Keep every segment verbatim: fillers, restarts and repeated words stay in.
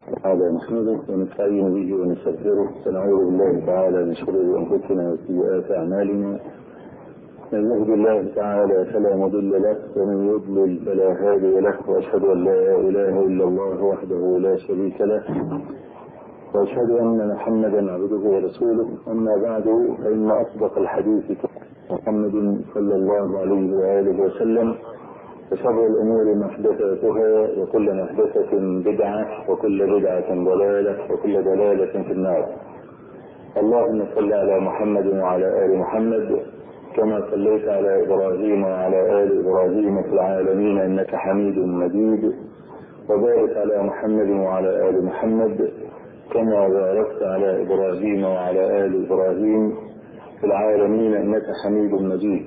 هذا نحمده ونستعين به ونستغفره ونعوذ بالله تعالى من شرور انفسنا وسيئات اعمالنا. من يهد الله تعالى فلا مضل له ومن يضلل فلا هادي له، واشهد ان لا اله الا الله وحده لا شريك له، واشهد ان محمدا عبده ورسوله. اما بعد فان اصدق الحديث محمد صلى الله عليه واله وسلم، وشر الامور محدثاتها وكل محدثه بدعه وكل بدعه ضلاله وكل ضلاله في النار. اللهم صل على محمد وعلى ال محمد كما صليت على ابراهيم وعلى ال ابراهيم في العالمين انك حميد مجيد، وبارك على محمد وعلى ال محمد كما باركت على ابراهيم وعلى ال ابراهيم في العالمين انك حميد مجيد.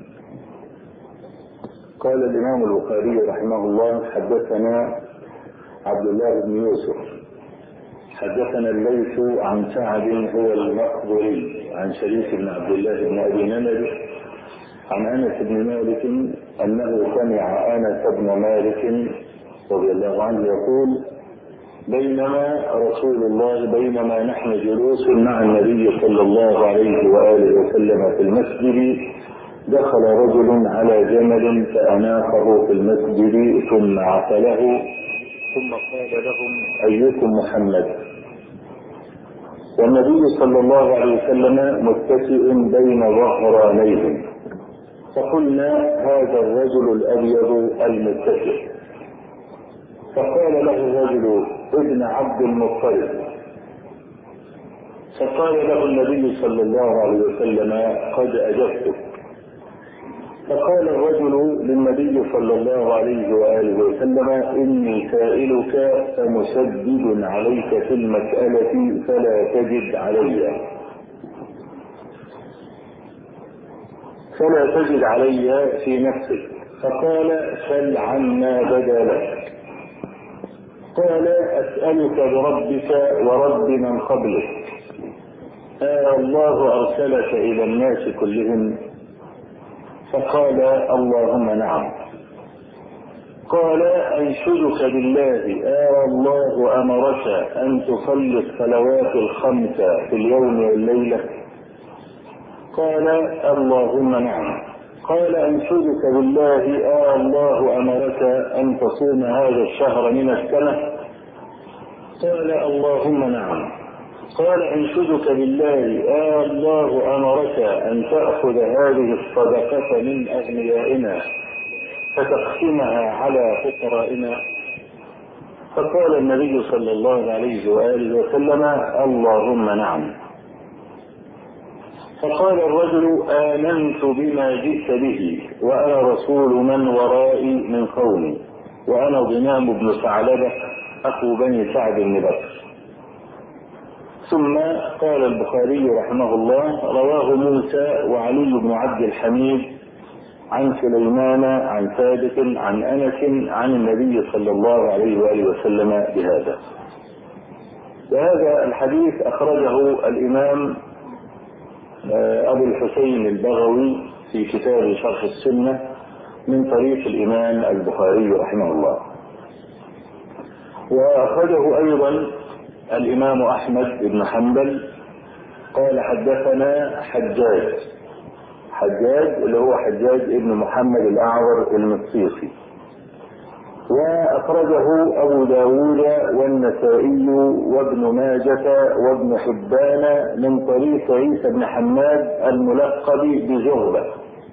قال الامام البخاري رحمه الله: حدثنا عبد الله بن يوسف حدثنا الليث عن سعد هو المقبري عن شريك بن عبد الله بن ابي نمر عن انس بن مالك انه سمع انس بن مالك رضي الله عنه يقول: بينما رسول الله بينما نحن جلوس مع النبي صلى الله عليه واله وسلم في المسجد، دخل رجل على جمل فاناخه في المسجد ثم عقله، ثم قال لهم: ايكم محمد؟ والنبي صلى الله عليه وسلم متكئ بين ظهرانيه، فقلنا: هذا الرجل الابيض المتكئ. فقال له الرجل: ابن عبد المطلب. فقال له النبي صلى الله عليه وسلم: قد اجبتك. فقال الرجل للنبي صلى الله عليه واله وسلم: اني سائلك فمشدد عليك في المساله فلا تجد علي فلا تجد علي في نفسك. فقال: سل عما بدا لك. قال: اسالك بربك ورب من قبلك، آه الله ارسلك الى الناس كلهم؟ فقال: اللهم نعم. قال: انشدك بالله، آه الله امرك ان تصلي الصلوات الخمس في اليوم والليله؟ قال: اللهم نعم. قال: انشدك بالله، آه الله امرك ان تصوم هذا الشهر من السنه؟ قال: اللهم نعم. قال: انشدك بالله، آه الله امرك ان تأخذ هذه الصدقة من اغنيائنا فتقسمها على فقرائنا؟ فقال النبي صلى الله عليه واله وسلم: اللهم نعم. فقال الرجل: آمنت بما جئت به وانا رسول من ورائي من قومي، وانا ضمام بن ثعلبة اخو بني سعد بن بكر. ثم قال البخاري رحمه الله: رواه موسى وعلي بن عبد الحميد عن سليمان عن ثابت عن انس عن النبي صلى الله عليه واله وسلم بهذا. وهذا الحديث اخرجه الامام ابو الحسين البغوي في كتاب شرح السنه من طريق الامام البخاري رحمه الله. واخرجه ايضا الامام احمد بن حنبل قال: حدثنا حجاج حجاج اللي هو حجاج ابن محمد الاعور المصيصي. واخرجه ابو داود والنسائي وابن ماجة وابن حبان من طريق عيسى بن حماد الملقب بزغبة.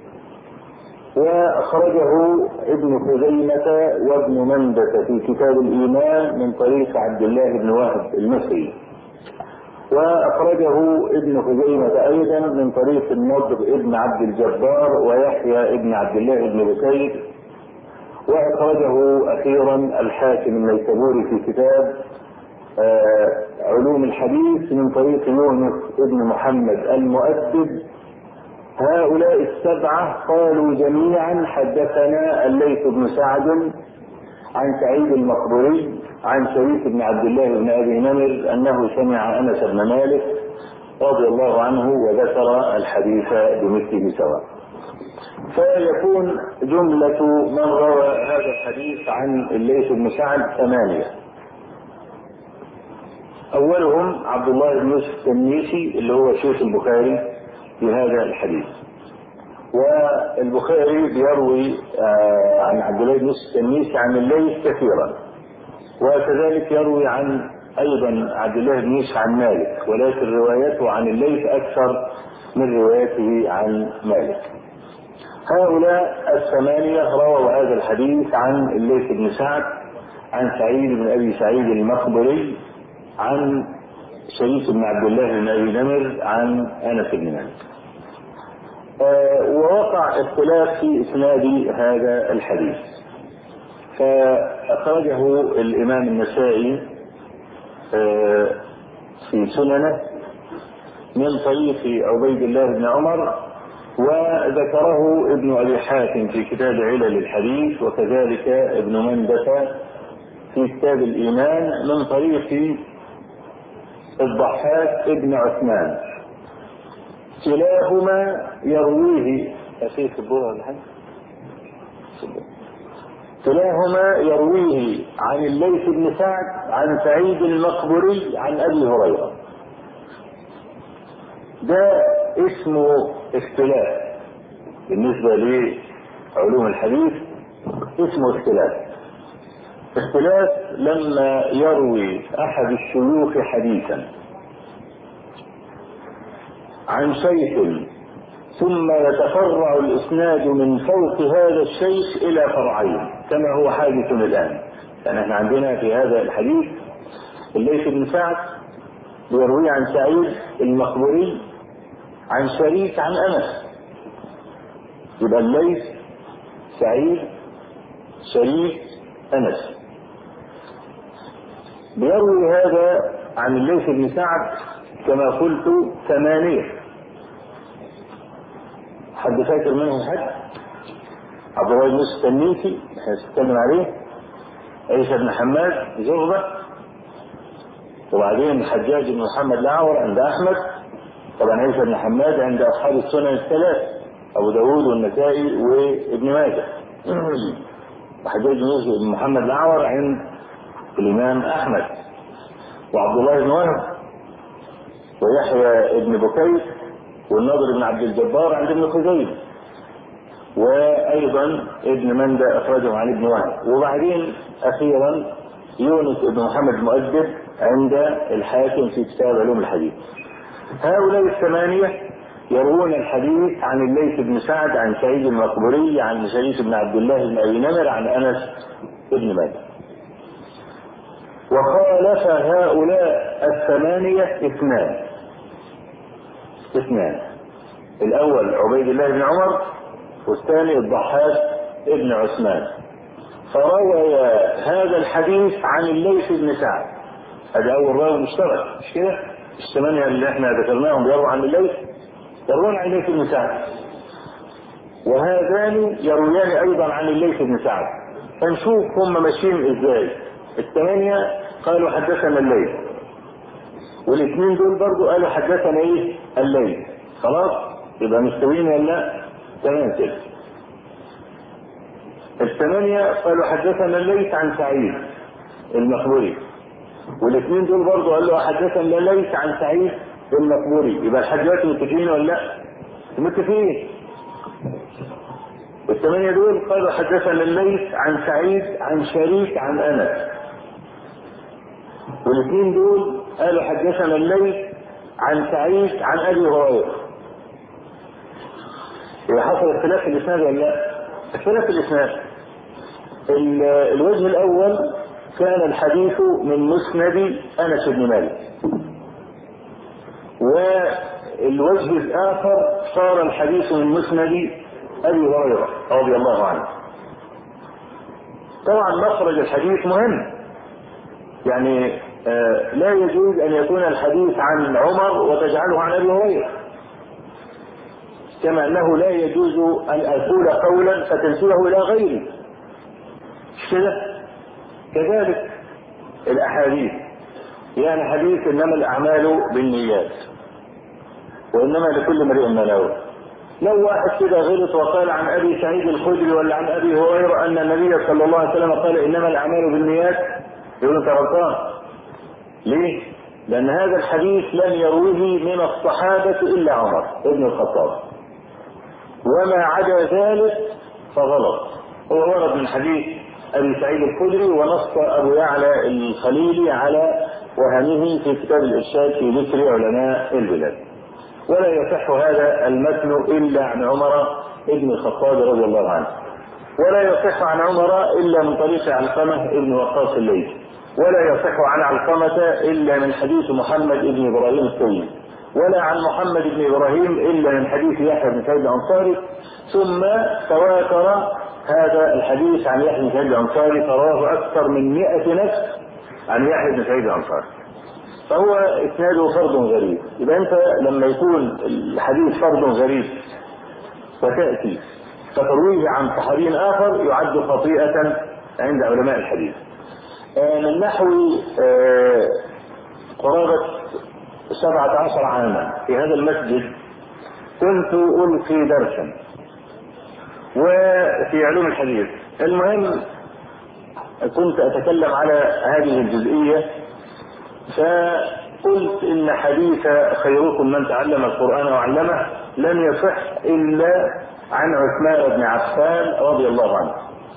واخرجه ابن خزيمة وابن مندة في كتاب الايمان من طريق عبد الله بن وهب المصري. واخرجه ابن خزيمة ايضا من طريق النضر ابن عبد الجبار ويحيى ابن عبد الله بن بكير. واخرجه اخيرا الحاكم النيسابوري في كتاب علوم الحديث من طريق يونس ابن محمد المؤدب. هؤلاء السبعة قالوا جميعا: حدثنا الليث بن سعد عن سعيد المقبري عن شريك بن عبد الله بن ابي نمر انه سمع انس بن مالك رضي الله عنه وذكر الحديث بمثله سواء. فيكون جملة من روى هذا الحديث عن الليث بن سعد ثمانية. أولهم عبد الله بن يوسف التنيسي اللي هو شيخ البخاري في هذا الحديث. والبخاري بيروي عن عبد الله بن يوسف التنيسي عن الليث كثيرا، وكذلك يروي عن أيضا عبد الله بن يوسف عن مالك، ولكن روايته عن الليث أكثر من روايته عن مالك. هؤلاء الثمانية رووا هذا الحديث عن الليث بن سعد عن سعيد بن أبي سعيد المخبري عن شريك بن عبد الله بن أبي نمر عن أنس بن مالك. آه ووقع اختلاف في إسناد هذا الحديث، فأخرجه الإمام النسائي آه في سننه من طريق عبيد الله بن عمر، وذكره ابن أبي حاتم في كتاب علل الحديث، وكذلك ابن مندة في كتاب الإيمان من طريق الضحاك ابن عثمان. كلاهما يرويه أخيك البورة ولا حاجة؟ كلاهما يرويه عن الليث بن سعد عن سعيد المقبري عن أبي هريرة. ده اسمه اختلاف بالنسبة لعلوم الحديث، اسمه اختلاف. اختلاف لما يروي أحد الشيوخ حديثا عن شيخ ثم يتفرع الإسناد من فوق هذا الشيخ إلى فرعين كما هو حادث الآن. يعني احنا عندنا في هذا الحديث الليث بن سعد يروي عن سعيد المقبري عن شريك عن أنس، يبقى الليث سعيد شريك أنس. بيروي هذا عن الليث بن سعد كما قلت ثمانية. حد فاكر منهم حد؟ عبد الله بن يوسف التنيسي هنتكلم عليه، عيسى بن حماد زغبة، وبعدين الحجاج بن محمد الأعور عند أحمد، طبعا عيسى بن حماد عند أصحاب السنن الثلاث أبو داود والنسائي وابن ماجه، وحجاج بن محمد الأعور عند الإمام أحمد، وعبد الله بن وهب ويحيى بن بكير والنضر بن عبد الجبار عند ابن خزيمة، وأيضا ابن مندة أخرجه عن ابن وهب، وبعدين أخيرا يونس بن محمد المؤدب عند الحاكم في كتاب علوم الحديث. هؤلاء الثمانية يروون الحديث عن الليث بن سعد عن سعيد المقبري عن شريك بن عبد الله بن أبي نمر عن أنس بن مالك. وخالف هؤلاء الثمانية اثنان اثنان الأول عبيد الله بن عمر، والثاني الضحاك ابن عثمان، فروى هذا الحديث عن الليث بن سعد. هذا أول راوي مشترك، مش كده؟ الثمانية اللي احنا ذكرناهم بيرووا عن الليث يروون عن الليث بن سعد، وهذان يرويان أيضا عن الليث بن سعد. فنشوف هم ماشيين ازاي. الثمانية قالوا حدثنا الليث، والاثنين دول برضو قالوا حدثنا ايه؟ الليث. خلاص يبقى مستويين ولا لا؟ تمام كده. الثمانية قالوا حدثنا الليث عن سعيد المقبري، والاثنين دول برضو قالوا حدثنا الليث عن سعيد المقبري. يبقى الحديث متفقين ولا لا؟ متفقين. الثمانية دول قالوا حدثنا الليث عن سعيد عن شريك عن أنس، والاثنين دول قالوا حدثنا الليث عن سعيد عن أبي هريرة. يبقى حصل اختلاف في الإسناد ولا لا؟ اختلاف في الإسناد. الوجه الأول كان الحديث من مسند أنس بن مالك، والوجه الآخر صار الحديث من مسند أبي هريرة رضي الله عنه. طبعا مخرج الحديث مهم، يعني آه لا يجوز أن يكون الحديث عن عمر وتجعله عن أبي هريرة، كما أنه لا يجوز أن أقول قولا فتنسبه إلى غيري كده. كذلك الأحاديث، يعني حديث إنما الأعمال بالنيات وإنما لكل امرئ ما نوى. لو واحد كده غلط وقال عن أبي سعيد الخدري ولا عن أبي هريرة أن النبي صلى الله عليه وسلم قال إنما الأعمال بالنيات، يقول أنت غلطان. ليه؟ لأن هذا الحديث لم يروه من الصحابة إلا عمر بن الخطاب، وما عدا ذلك فغلط. هو ورد من حديث أبي سعيد الخدري، ونص أبو يعلى الخليلي على وهمه في كتاب الإرشاد في ذكر علماء البلاد. ولا يصح هذا المتن إلا عن عمر بن الخطاب رضي الله عنه، ولا يصح عن عمر إلا من طريق علقمة بن وقاص الليثي، ولا يصح عن علقمة إلا من حديث محمد بن إبراهيم التيمي، ولا عن محمد بن إبراهيم إلا من حديث يحيى بن سعيد الأنصاري. ثم تواتر هذا الحديث عن يحيى بن سعيد الأنصاري، فرواه أكثر من مئة نفس عن يحيى بن سعيد الأنصاري، فهو إسناده فرد غريب. إذا أنت لما يكون الحديث فرد غريب وتأتي فترويه عن صحابي آخر يعد خطيئة عند علماء الحديث. من نحو قرابة سبعة عشر عاما في هذا المسجد كنت ألقي درسا وفي علوم الحديث. المهم كنت أتكلم على هذه الجزئية، فقلت إن حديث خيركم من تعلم القرآن وعلمه لم يصح إلا عن عثمان بن عفان رضي الله عنه،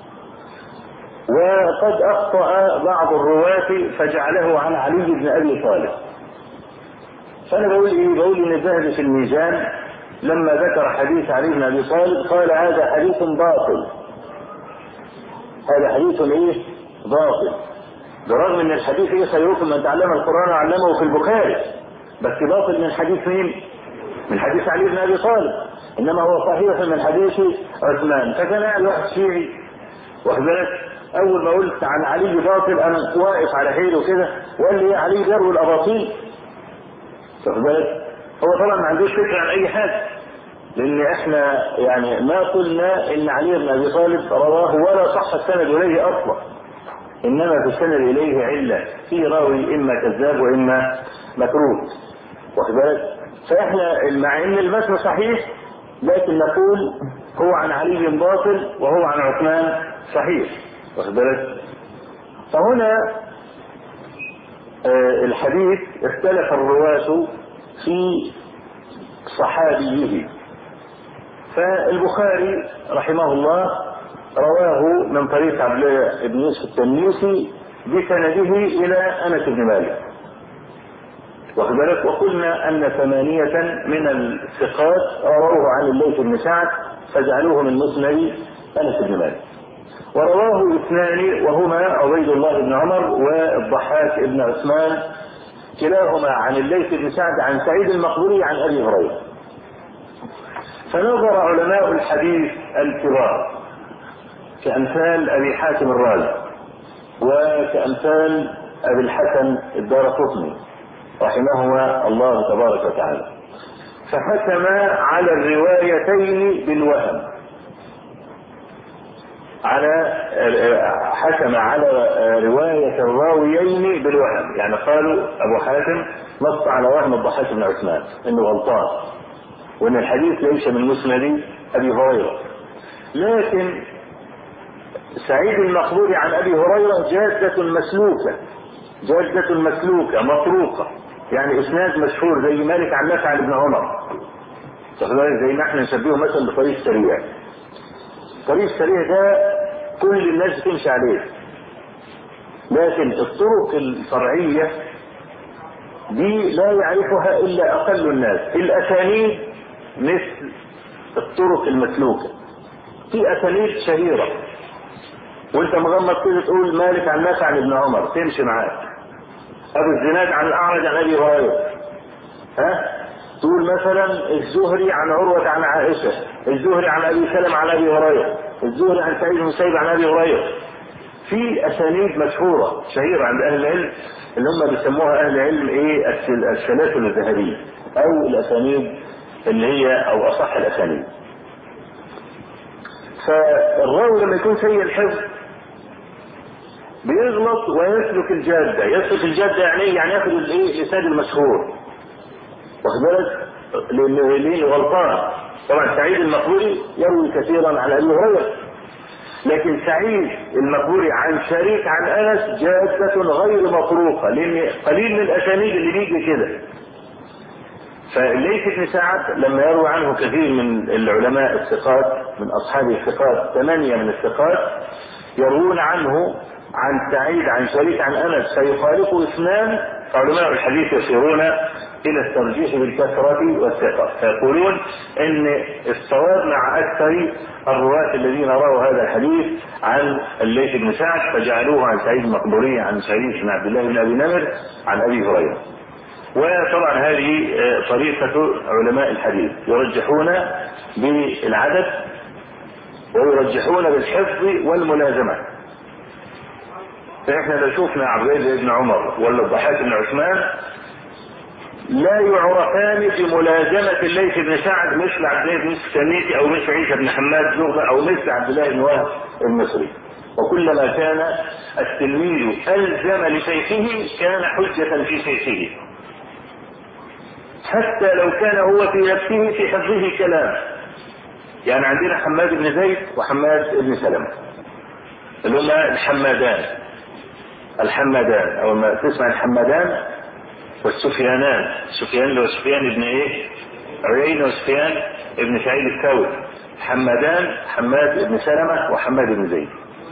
وقد أخطأ بعض الرواة فجعله عن علي بن أبي طالب. فأنا بقول إيه؟ بقول إن الذهبي في الميزان لما ذكر حديث علي بن أبي طالب قال هذا حديث باطل، هذا حديث إيه؟ باطل، برغم ان الحديث ايه خيركم من تعلم القرآن وعلمه في البخاري، بس باطل من حديث مين؟ من حديث علي بن ابي طالب، انما هو صحيح من حديث عثمان. فكان قاعد واحد شيعي واخد بالك، اول ما قلت عن علي باطل انا واقف على حيله كده وقال لي يا علي جروا الاباطيل، واخد بالك. هو طبعا ما عندوش فكره عن اي حاجه، لان احنا يعني ما قلنا ان علي بن ابي طالب رواه ولا صح السند اليه اصلا، انما في السند اليه عله في راوي اما كذاب واما متروك، واخد بالك. فاحنا مع ان المتن صحيح لكن نقول هو عن علي باطل وهو عن عثمان صحيح، واخد بالك. فهنا آه الحديث اختلف الرواة في صحابيه. فالبخاري رحمه الله رواه من طريق عبد الله بن يوسف التنيسي بسنده الى انس بن مالك، واخد بالك. وقلنا ان ثمانية من الثقات رواه عن الليث بن سعد فجعلوه من مسند انس بن مالك، ورواه اثنان وهما عبيد الله بن عمر والضحاك بن عثمان كلاهما عن الليث بن سعد عن سعيد المقبوري عن ابي هريره. فنظر علماء الحديث الكبار كأمثال أبي حاتم الرازي وكأمثال أبي الحسن الدارقطني رحمهما الله تبارك وتعالى، فحكم على الروايتين بالوهم، على حكم على رواية الراويين بالوهم، يعني قالوا أبو حاتم نص على وهم الضحاك بن عثمان إنه غلطان وإن الحديث ليس من مسند أبي هريرة. لكن سعيد المقبوري عن أبي هريرة جادة مسلوكة، جادة مسلوكة مطروقة، يعني إسناد مشهور زي مالك عن نافع بن عمر، زي ما احنا نشبهه مثلا بطريق سريع. طريق سريع ده كل الناس بتمشي عليه، لكن الطرق الفرعية دي لا يعرفها إلا أقل الناس. الأسانيد مثل الطرق المسلوكة، في أسانيد شهيرة وانت مغمض كده تقول مالك عن نافع عن ابن عمر تمشي معاك، ابو الزناد عن الاعرج عن ابي هريره، ها تقول مثلا الزهري عن عروه عن عائشه، الزهري عن ابي سلمة عن ابي هريره، الزهري عن سعيد بن المسيب عن ابي هريره. في اسانيد مشهوره شهيره عند اهل العلم اللي هم بيسموها اهل العلم ايه السلاسل الذهبيه او الاسانيد اللي هي او اصح الاسانيد. فالراوي لما يكون سيء الحفظ بيغلط ويسلك الجاده، يسلك الجاده يعني ايه؟ يعني ياخذ الايه الاسناد المشهور، واخد بالك، لانه غلطان. طبعا سعيد المقبوري يروي كثيرا عن ابي هريره، لكن سعيد المقبوري عن شريك عن انس جادة غير مطروقة، لان قليل من الاسانيد اللي بيجي كده. فليث بن سعد لما يروي عنه كثير من العلماء الثقات من اصحاب الثقات، ثمانية من الثقات يروون عنه عن سعيد عن شريك عن انس فيخالفه اثنان، فعلماء الحديث يسيرون الى الترجيح بالكثرة والثقة، فيقولون ان الصواب مع اكثر الرواة الذين رووا هذا الحديث عن الليث بن سعد فجعلوه عن سعيد المقبوري عن سعيد بن عبد الله بن ابي نمر عن ابي هريرة. وطبعا هذه طريقة علماء الحديث، يرجحون بالعدد ويرجحون بالحفظ والملازمة. فإحنا لو شوفنا عبد الله بن عمر ولا الضحاك بن عثمان لا يعرفان بملازمة الليث بن سعد مثل عبد الله بن السميتي أو مثل عيسى بن حماد زغبة أو مثل عبد الله بن وهب المصري. وكلما كان التلميذ ألزم لشيخه كان حجة في شيخه، حتى لو كان هو في نفسه في حفظه كلام. يعني عندنا حماد بن زيد وحماد بن سلمة اللي هما الحمادان الحمادان او ما تسمع الحمادان والسفيانان، سفيان اللي هو سفيان ابن ايه عيينة وسفيان ابن سعيد الثوري، حمادان حماد ابن سلمة وحماد بن زيد.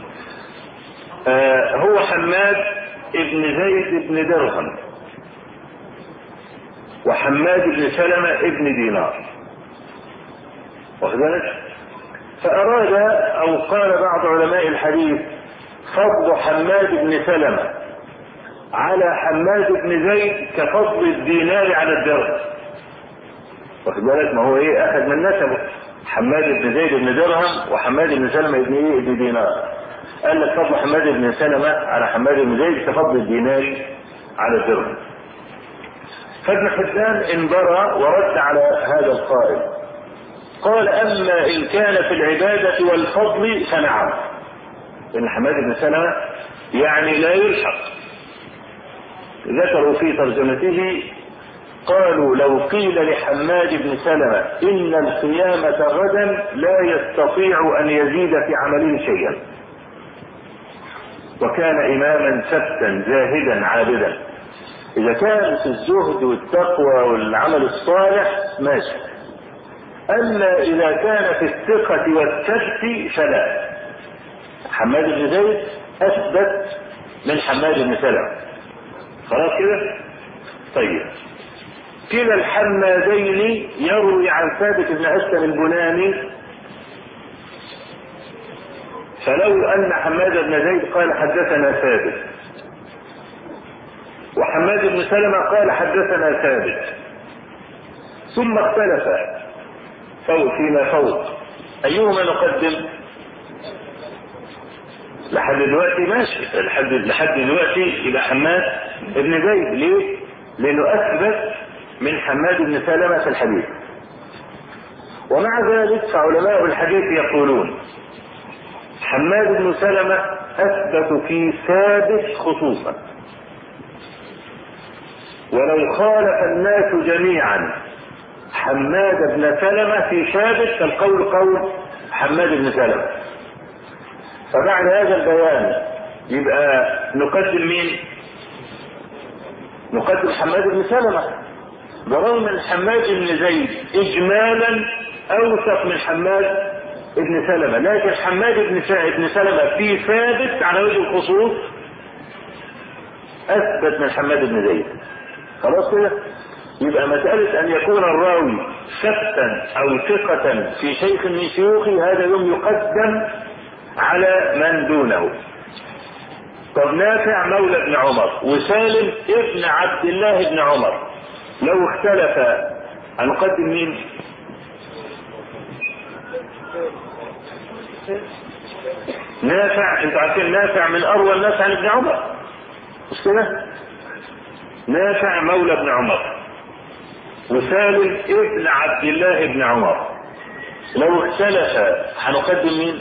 آه هو حماد ابن زيد ابن درهم وحماد بن سلمة ابن دينار، واخد بالك؟ فأراد أو قال بعض علماء الحديث فضل حماد بن سلمة على حماد بن زيد كفضل الدينار على الدرهم، واخد بالك؟ ما هو ايه أخذ من نسبه، حماد بن زيد بن درهم وحماد بن سلمة ابن ايه ابن دينار. قال لك فضل حماد بن سلمة على حماد بن زيد كفضل الدينار على الدرهم. فابن حبان انبرى ورد على هذا القائل، قال اما ان كان في العبادة والفضل فنعم، ان حماد بن سلمة يعني لا يلحق. ذكروا في ترجمته قالوا لو قيل لحماد بن سلمة ان القيامة غدا لا يستطيع ان يزيد في عمله شيئا، وكان اماما ثبتا زاهدا عابدا. اذا كان في الزهد والتقوى والعمل الصالح ماشي، اما اذا كان في الثقة والثبت فلا. حماد بن زيد اثبت من حماد بن سلمة، خلاص كده. طيب كلا الحمادين يروي عن ثابت بن اسلم البناني، فلو ان حماد بن زيد قال حدثنا ثابت وحماد بن سلمة قال حدثنا ثابت ثم اختلفا فوق فيما فوق، ايهما نقدم؟ لحد دلوقتي ماشي، لحد لحد دلوقتي يبقى حماد بن زيد. ليه؟ لانه اثبت من حماد بن سلمة في الحديث. ومع ذلك فعلماء الحديث يقولون حماد بن سلمة اثبت في ثابت خصوصا، ولو خالف الناس جميعا حماد بن سلمة في ثابت فالقول قول حماد بن سلمة. فبعد هذا البيان يبقى نقدم مين؟ نقدم حماد بن سلمة، برغم ان حماد بن زيد اجمالا اوثق من حماد بن سلمة، لكن حماد بن سلمة في ثابت على وجه الخصوص اثبت من حماد بن زيد. خلاص كده؟ يبقى مسألة ان يكون الراوي ثبتا او ثقة في شيخ من شيوخه هذا يوم يقدم على من دونه. طب نافع مولى ابن عمر وسالم ابن عبد الله بن عمر لو اختلفا هنقدم مين؟ نافع، انتوا عارفين نافع من اروى الناس عن ابن عمر، مش كده؟ نافع مولى ابن عمر وسالم ابن عبد الله بن عمر لو اختلفا هنقدم مين؟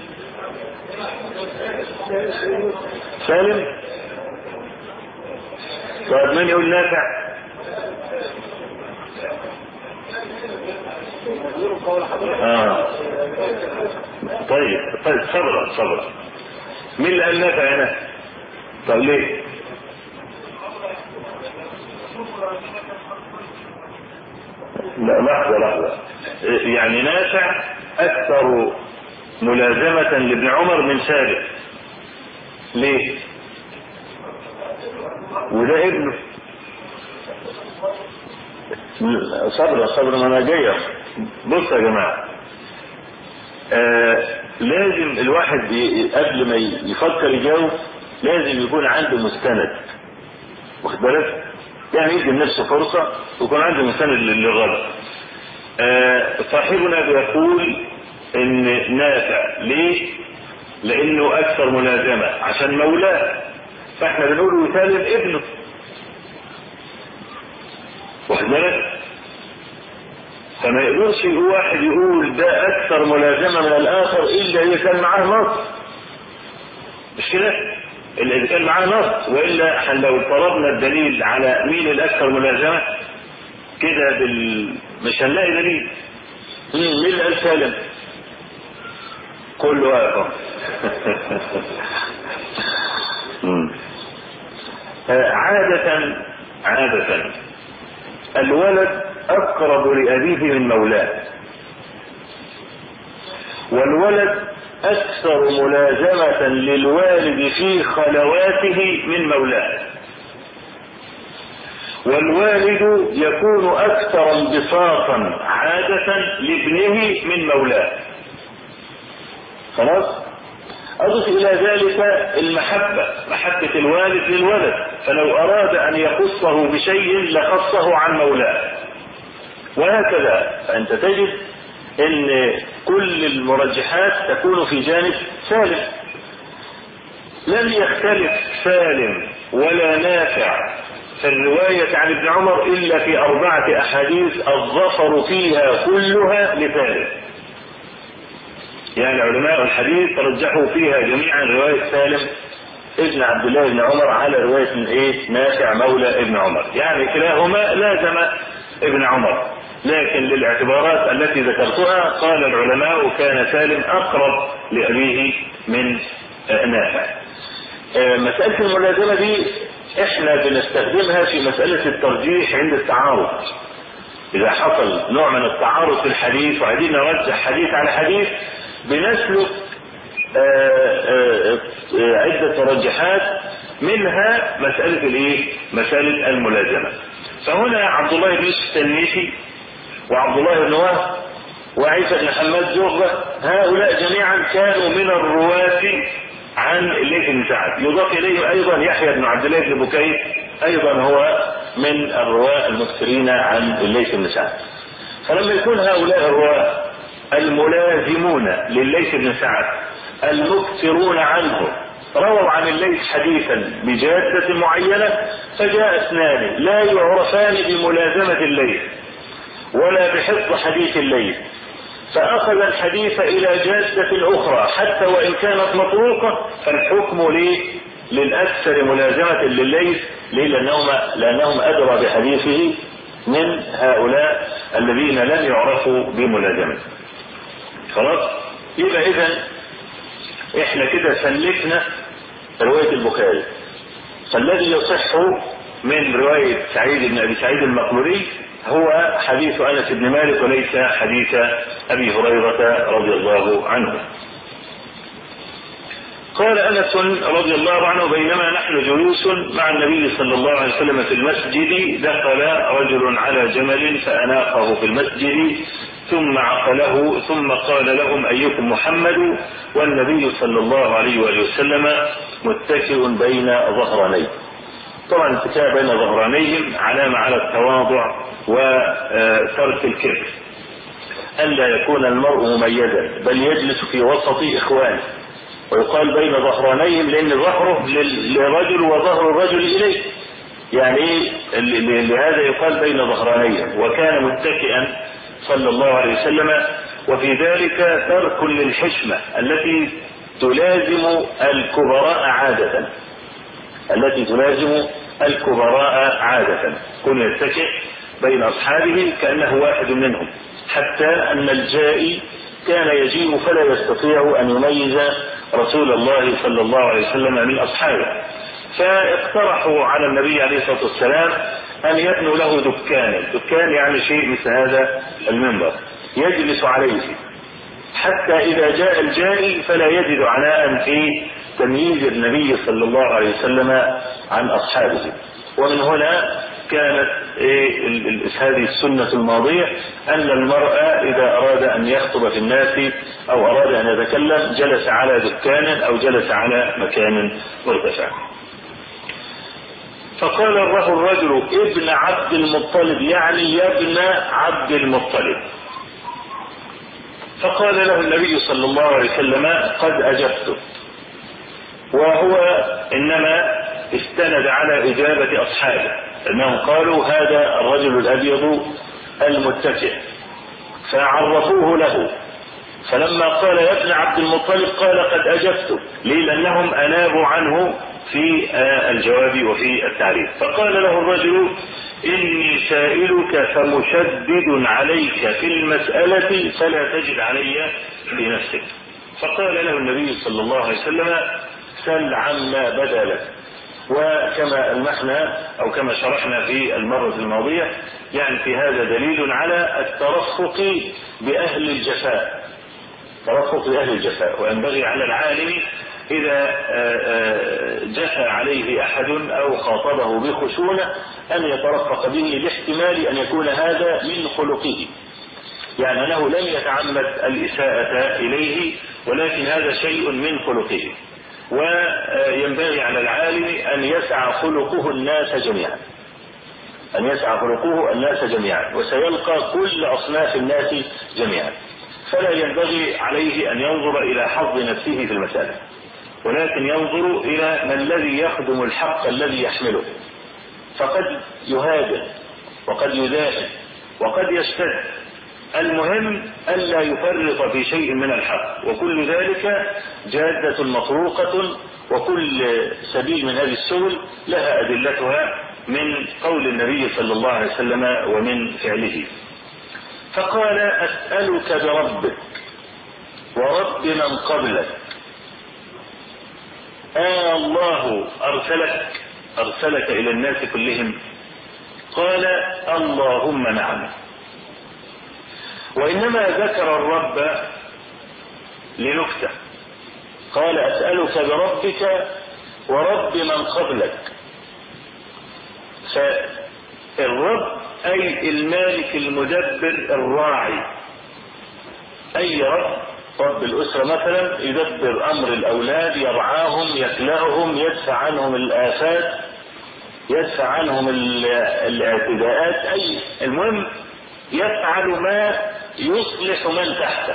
سالم. طيب من يقول نافع؟ اه طيب طيب صبرا صبرا. مين اللي قال نافع هنا؟ طب ليه؟ لا لحظة لحظة، يعني نافع أكثر ملازمة لابن عمر من سابق. ليه؟ وده ابنه. صبر صبر ما انا جاي. بص يا جماعة، آه لازم الواحد قبل ما يفكر يجاوب لازم يكون عنده مستند، واخد بالك؟ يعني يدي لنفسه فرصة ويكون عنده مستند للغلط. آه صاحبنا بيقول ان نافع ليه؟ لانه اكثر ملازمة عشان مولاه، فاحنا بنقول وسالم ابنه، واخد بالك؟ فما يقدرش يقول واحد يقول ده اكثر ملازمة من الاخر الا اذا كان معاه نص، مش كده؟ الا اذا كان معاه نص، والا احنا لو طلبنا الدليل على مين الاكثر ملازمة كده بال... مش هنلاقي دليل. مين اللي قال سالم؟ كله واقف. عادة عادة الولد أقرب لأبيه من مولاه، والولد أكثر ملازمة للوالد في خلواته من مولاه، والوالد يكون أكثر انبساطا عادة لابنه من مولاه. خلاص؟ أضف إلى ذلك المحبة، محبة الوالد للولد، فلو أراد أن يخصه بشيء لخصه عن مولاه، وهكذا. فأنت تجد أن كل المرجحات تكون في جانب سالم. لم يختلف سالم ولا نافع في الرواية عن ابن عمر إلا في أربعة أحاديث الظفر فيها كلها لسالم. يعني علماء الحديث رجحوا فيها جميعا رواية سالم ابن عبد الله بن عمر على رواية من ايه؟ نافع مولى ابن عمر، يعني كلاهما لازم ابن عمر، لكن للاعتبارات التي ذكرتها قال العلماء كان سالم أقرب لأبيه من نافع. مسألة الملازمة دي احنا بنستخدمها في مسألة الترجيح عند التعارض. إذا حصل نوع من التعارض في الحديث وعايزين نرجح حديث على حديث بنسلك عدة ترجحات، منها مسألة الايه؟ مسألة الملازمة. فهنا عبد الله بن يوسف التنيسي وعبد الله بن وهب وعيسى بن حماد زهرة، هؤلاء جميعا كانوا من الرواة عن الليث بن سعد. يضاف اليهم ايضا يحيى بن عبد الله بن بكير، ايضا هو من الرواة المكثرين عن الليث بن سعد. فلما يكون هؤلاء الرواة الملازمون لليث بن سعد المكثرون عنه رووا عن الليث حديثا بجادة معينة، فجاء اثنان لا يعرفان بملازمة الليث ولا بحفظ حديث الليث، فأخذ الحديث إلى جادة أخرى حتى وإن كانت مطروقة، فالحكم ليه؟ للأكثر ملازمة للليث. ليه؟ لأنهم, لأنهم أدرى بحديثه من هؤلاء الذين لم يعرفوا بملازمته. خلاص؟ يبقى إذن إحنا كده سلكنا رواية البخاري، فالذي يصح من رواية سعيد بن أبي سعيد المقبوري هو حديث أنس بن مالك وليس حديث أبي هريرة رضي الله عنه. قال أنس رضي الله عنه: بينما نحن جلوس مع النبي صلى الله عليه وسلم في المسجد دخل رجل على جمل فأناقه في المسجد ثم عقله ثم قال لهم: أيكم محمد؟ والنبي صلى الله عليه وآله وسلم متكئ بين ظهرانيه. طبعا الاتكاء بين ظهرانيهم علامة على التواضع وترك الكبر، ألا يكون المرء مميزا بل يجلس في وسط إخوانه. ويقال بين ظهرانيهم لأن ظهره للرجل وظهر الرجل إليه، يعني لهذا يقال بين ظهرانيهم. وكان متكئا صلى الله عليه وسلم، وفي ذلك ترك للحشمة التي تلازم الكبراء عادة التي تلازم الكبراء عادة كن يتكئ بين أصحابه كأنه واحد منهم، حتى أن الجائي كان يجيء فلا يستطيع أن يميز رسول الله صلى الله عليه وسلم من أصحابه، فاقترحوا على النبي عليه الصلاة والسلام أن يبنوا له دكانا. دكان يعني شيء مثل هذا المنبر يجلس عليه، حتى إذا جاء الجائي فلا يجد عناء في تمييز النبي صلى الله عليه وسلم عن أصحابه. ومن هنا كانت هذه السنة الماضية أن المرء إذا أراد أن يخطب في الناس أو أراد أن يتكلم جلس على دكان أو جلس على مكان مرتفع. فقال له الرجل ابن عبد المطلب، يعني يا ابن عبد المطلب. فقال له النبي صلى الله عليه وسلم قد أجبته، وهو إنما استند على إجابة أصحابه، أنهم قالوا هذا الرجل الأبيض المتكئ، فعرفوه له، فلما قال يا ابن عبد المطلب قال قد أجبته، ليه؟ لأنهم أنابوا عنه في الجواب وفي التعريف. فقال له الرجل إني سائلك فمشدد عليك في المسألة فلا تجد علي في نفسك. فقال له النبي صلى الله عليه وسلم سل عما بدا لك. وكما المحنى أو كما شرحنا في المرة الماضية، يعني في هذا دليل على الترفق بأهل الجفاء، ترفق بأهل الجفاء. وينبغي على العالم إذا جفى عليه أحد أو خاطبه بخشونة أن يترفق به، لاحتمال أن يكون هذا من خلقه، يعني أنه لم يتعمد الإساءة إليه، ولكن هذا شيء من خلقه. وينبغي على العالم أن يسعى خلقه الناس جميعا، أن يسعى خلقه الناس جميعا، وسيلقى كل أصناف الناس جميعا، فلا ينبغي عليه أن ينظر إلى حظ نفسه في المسألة، ولكن ينظر إلى ما الذي يخدم الحق الذي يحمله. فقد يهاجم وقد يدافع وقد يشتد، المهم ألا يفرط في شيء من الحق، وكل ذلك جادة مطروقة، وكل سبيل من هذه السبل لها أدلتها من قول النبي صلى الله عليه وسلم ومن فعله. فقال أسألك بربك ورب من قبلك، آه الله أرسلك أرسلك إلى الناس كلهم؟ قال اللهم نعم. وإنما ذكر الرب لنكتة، قال أسألك بربك ورب من قبلك. فالرب أي المالك المدبر الراعي، أي رب، رب الأسرة مثلا يدبر أمر الأولاد، يرعاهم يكلأهم، يدفع عنهم الآفات، يدفع عنهم الاعتداءات، أي المهم يفعل ما يصلح من تحته.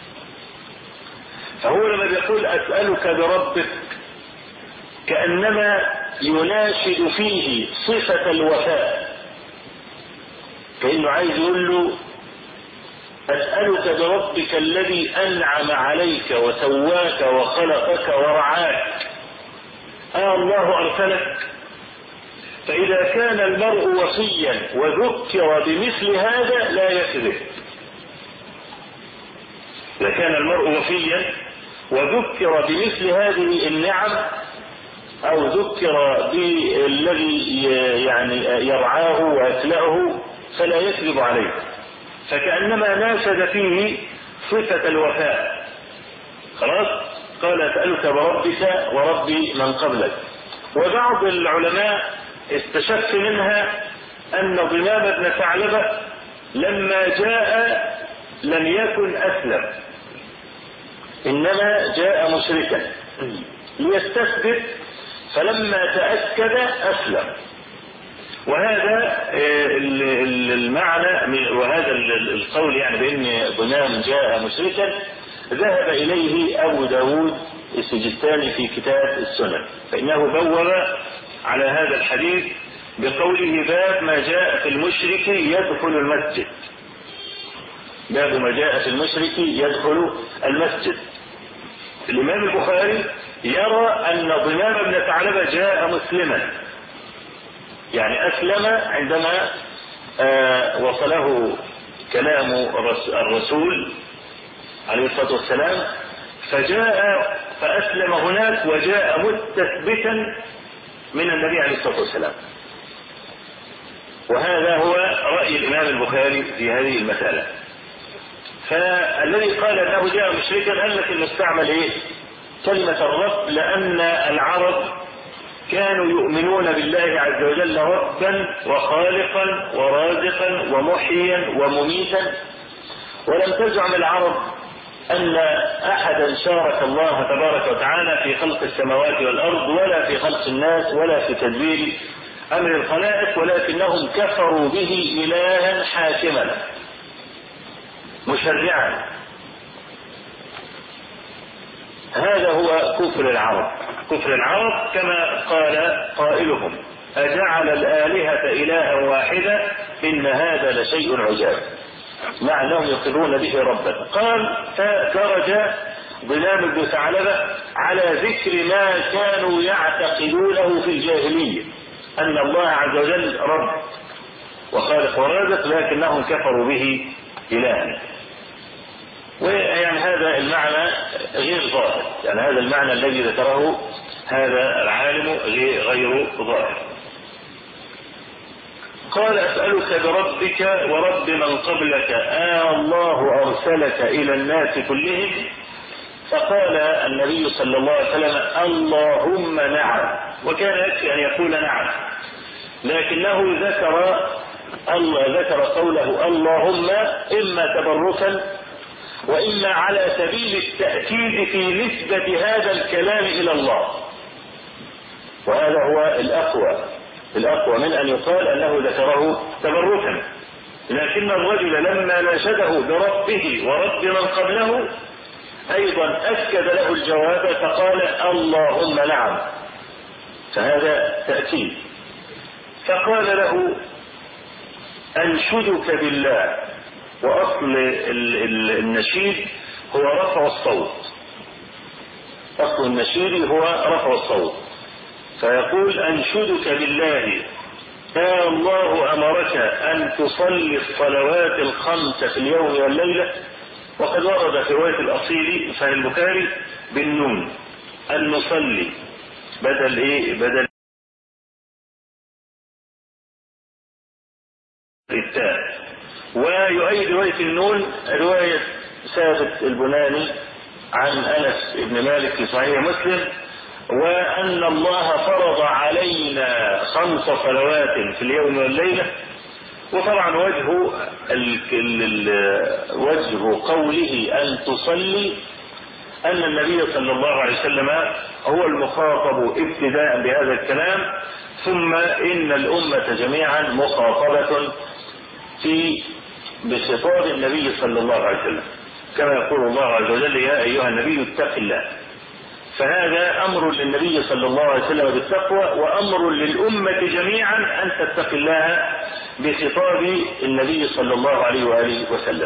فهو لما بيقول أسألك بربك كأنما يناشد فيه صفة الوفاء، كأنه عايز يقول له أسألك بربك الذي أنعم عليك وسواك وخلقك ورعاك، آه الله أرسلك. فإذا كان المرء وفيا وذكر بمثل هذا لا يكذب، إذا كان المرء وفيا وذكر بمثل هذه النعم أو ذكر بالذي يعني يرعاه ويكلأه فلا يكذب عليه، فكأنما ناشد فيه صفة الوفاء. خلاص، قال أسألك بربك ورب من قبلك. وبعض العلماء استشف منها أن ضمام بن ثعلبة لما جاء لم يكن أسلم، إنما جاء مشركا ليستثبت، فلما تأكد أسلم. وهذا المعنى وهذا القول يعني بأن ضمام جاء مشركا ذهب إليه أبو داود السجستاني في كتاب السنن، فإنه بوب على هذا الحديث بقوله باب ما جاء في المشرك يدخل المسجد، باب ما جاء في المشرك يدخل المسجد. الإمام البخاري يرى أن ضمام بن ثعلبة جاء مسلما، يعني أسلم عندما آه وصله كلام الرسول عليه الصلاة والسلام، فجاء فأسلم هناك وجاء مستثبتا من النبي عليه الصلاة والسلام. وهذا هو رأي الإمام البخاري في هذه المسألة. فالذي قال أنه جاء مشركا قال لك المستعمل إيه؟ كلمة الرب، لأن العرب كانوا يؤمنون بالله عز وجل ربا وخالقا ورازقا ومحيا ومميتا، ولم تزعم العرب أن أحدا شارك الله تبارك وتعالى في خلق السماوات والأرض ولا في خلق الناس ولا في تدبير أمر الخلائق، ولكنهم كفروا به إلها حاكما مشرعا. هذا هو كفر العرب. كفر العرب كما قال قائلهم: أجعل الآلهة إلها واحدة إن هذا لشيء عجاب، مع أنهم يقرون به ربا. قال: فدرج ضلال بن ثعلبة على ذكر ما كانوا يعتقدونه في الجاهلية، أن الله عز وجل رب وخالق ورازق، لكنهم كفروا به إلها. ويعني هذا المعنى غير ظاهر، يعني هذا المعنى الذي ذكره هذا العالم غير ظاهر. قال: أسألك بربك ورب من قبلك، آه الله أرسلك إلى الناس كلهم؟ فقال النبي صلى الله عليه وسلم: اللهم نعم. وكان يكفي أن يقول نعم، لكنه ذكر الله ذكر قوله اللهم إما تبركا وإما على سبيل التأكيد في نسبة هذا الكلام إلى الله، وهذا هو الأقوى الأقوى من أن يقال أنه ذكره تبركا. لكن الرجل لما ناشده بربه ورب من قبله أيضا أكد له الجواب فقال اللهم نعم، فهذا تأكيد. فقال له: أنشدك بالله. وأصل النشيد هو رفع الصوت، أصل النشيد هو رفع الصوت. فيقول: أنشدك بالله، يا الله أمرك أن تصلي الصلوات الخمس في اليوم والليلة. وقد ورد في رواية الأصيل في البخاري بالنون أن نصلي بدل إيه بدل التاء. ويؤيد رواية النون رواية ثابت البناني عن أنس بن مالك في صحيح مسلم، وأن الله فرض علينا خمس صلوات في اليوم والليلة. وطبعا وجه ال ال وجه قوله أن تصلي أن النبي صلى الله عليه وسلم هو المخاطب ابتداء بهذا الكلام، ثم إن الأمة جميعا مخاطبة في بخطاب النبي صلى الله عليه وسلم، كما يقول الله عز وجل: يا أيها النبي اتق الله. فهذا أمر للنبي صلى الله عليه وسلم بالتقوى، وأمر للأمة جميعا أن تتقي الله بخطاب النبي صلى الله عليه وآله وسلم.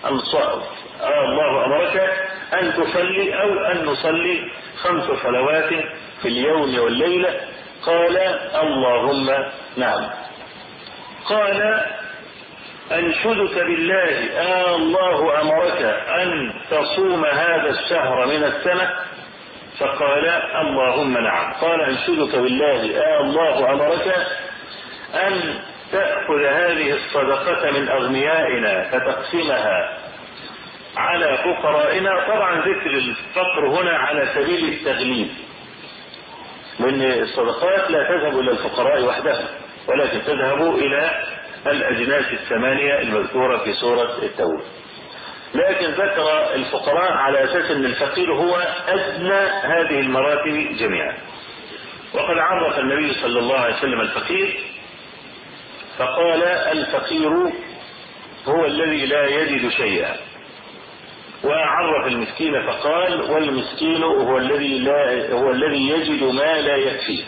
الله أمرك أن تصلي أو أن نصلي خمس صلوات في اليوم والليلة. قال: اللهم نعم. قال: أنشدك بالله، آه الله أمرك أن تصوم هذا الشهر من السنة؟ فقال: اللهم نعم. قال: أنشدك بالله، آه الله أمرك أن تأخذ هذه الصدقة من أغنيائنا فتقسمها على فقرائنا. طبعا ذكر الفقر هنا على سبيل التغليب، لأن الصدقات لا تذهب إلى الفقراء وحدها، ولكن تذهب إلى الأجناس الثمانية المذكورة في سورة التوبة. لكن ذكر الفقراء على أساس أن الفقير هو أدنى هذه المراتب جميعا. وقد عرف النبي صلى الله عليه وسلم الفقير فقال: الفقير هو الذي لا يجد شيئا. وعرف المسكين فقال: والمسكين هو الذي لا هو الذي يجد ما لا يكفيه.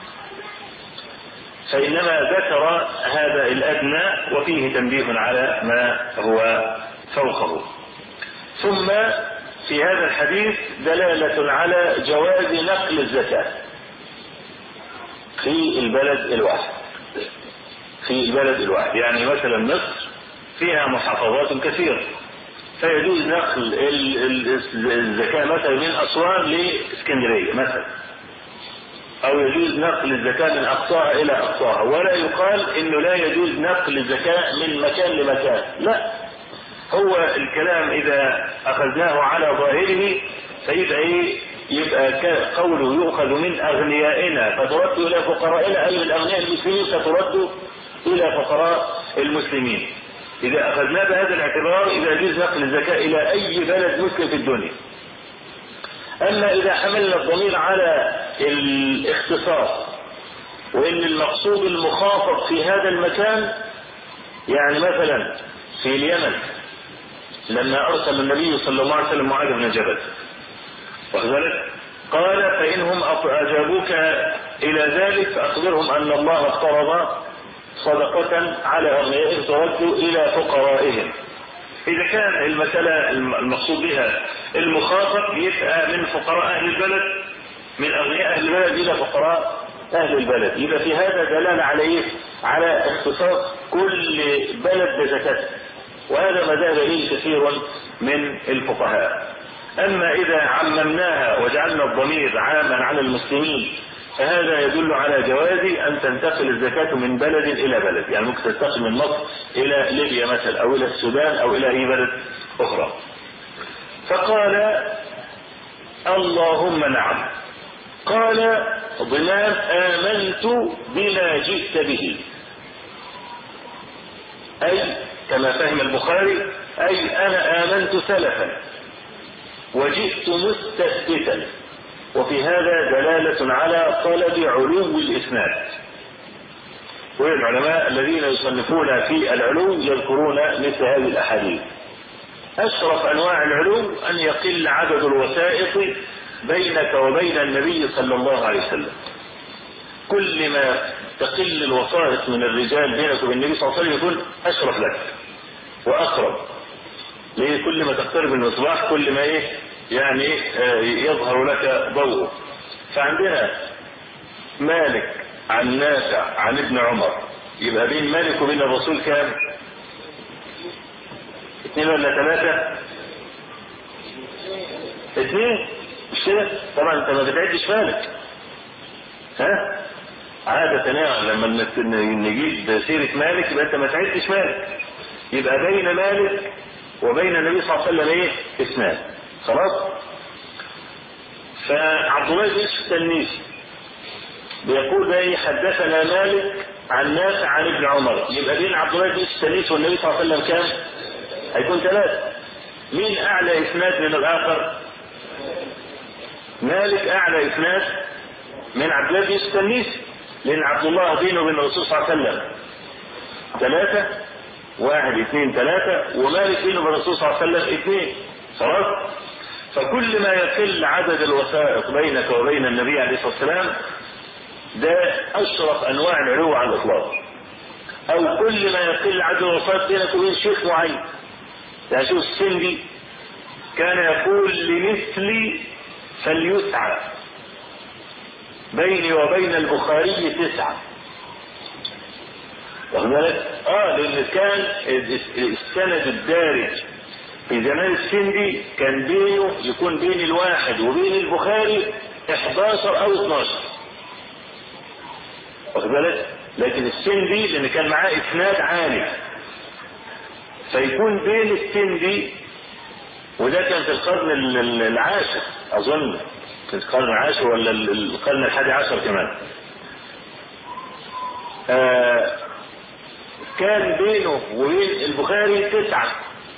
فإنما ذكر هذا الأدنى وفيه تنبيه على ما هو فوقه. ثم في هذا الحديث دلالة على جواز نقل الزكاة في البلد الواحد، في البلد الواحد. يعني مثلا مصر فيها محافظات كثيرة، فيجوز نقل الزكاة مثلا من أسوان لإسكندرية مثلا، أو يجوز نقل الزكاة من أقصاها إلى أقصاها، ولا يقال إنه لا يجوز نقل الزكاة من مكان لمكان، لا. هو الكلام إذا أخذناه على ظاهره فيبقى إيه؟ يبقى قوله يؤخذ من أغنيائنا فترد إلى فقرائنا، أي من أغنياء المسلمين فترد إلى فقراء المسلمين. إذا أخذنا بهذا الاعتبار إذا يجوز نقل الزكاة إلى أي بلد مسلم في الدنيا. أما إذا حملنا الضمير على الاختصاص وإن المقصود المخاطب في هذا المكان، يعني مثلا في اليمن لما أرسل النبي صلى الله عليه وسلم معاذ بن جبل وذلك قال فإنهم أجابوك إلى ذلك فأخبرهم أن الله افترض صدقة على أغنيائهم ترد إلى فقرائهم. إذا كان المسألة المقصود بها المخاطب يبقى من فقراء أهل البلد، من أغنياء أهل البلد إلى فقراء أهل البلد، يبقى في هذا دلالة عليه على اختصاص كل بلد بزكاته، وهذا ما ذهب إليه كثير من الفقهاء. أما إذا عممناها وجعلنا الضمير عاما على المسلمين فهذا يدل على جواز أن تنتقل الزكاة من بلد إلى بلد، يعني ممكن تنتقل من مصر إلى ليبيا مثلا أو إلى السودان أو إلى أي بلد أخرى. فقال اللهم نعم. قال ضمان آمنت بما جئت به، أي كما فهم البخاري أي أنا آمنت سلفا وجئت مستثبتا. وفي هذا دلالة على طلب علو الإسناد، والعلماء الذين يصنفون في العلو يذكرون مثل هذه الأحاديث. أشرف أنواع العلو أن يقل عدد الوسائط بينك وبين النبي صلى الله عليه وسلم. كل ما تقل الوسائط من الرجال بينك وبين النبي صلى الله عليه وسلم يكون أشرف لك وأقرب. ليه؟ كل ما تقترب من المصباح كل ما إيه يعني يظهر لك ضوء. فعندنا مالك عن نافع عن ابن عمر، يبقى بين مالك وبين الرسول كام؟ اثنين ولا ثلاثة؟ اثنين مش كده؟ طبعا انت ما بتعدش مالك، ها؟ عادة يعني لما نجيب سيرة مالك يبقى انت ما تعدش مالك، يبقى بين مالك وبين النبي صلى الله عليه وسلم ايه؟ اثنان. خلاص؟ فعبد الله بن يوسف التلميذي بيقول ده حدثنا مالك عن نافع عن ابن عمر، يبقى بين عبد الله بن يوسف التلميذي والنبي صلى الله عليه وسلم كام؟ هيكون ثلاثة. مين أعلى إسناد من الآخر؟ مالك أعلى إسناد من عبد الله بن يوسف التلميذي، لأن عبد الله بينه وبين الرسول صلى الله عليه وسلم ثلاثة، واحد اثنين ثلاثة، ومالك بينه وبين الرسول صلى الله عليه وسلم اثنين. خلاص؟ فكل ما يقل عدد الوثائق بينك وبين النبي عليه الصلاة والسلام ده أشرف أنواع العلو على الإطلاق. أو كل ما يقل عدد الوثائق بينك وبين شيخ معين. يعني شوف السندي كان يقول لمثلي فليسعى، بيني وبين البخاري تسعة. واخد بالك؟ اه لأن كان السند الدارج في زمان السندي كان بينه يكون بين الواحد وبين البخاري احداشر او اثناشر. واخد بالك؟ لكن السندي لان كان معاه اسناد عالي فيكون بين السندي، وده كان في القرن العاشر اظن، كان القرن العاشر ولا القرن الحادي عشر كمان. آه كان بينه وبين البخاري تسعة،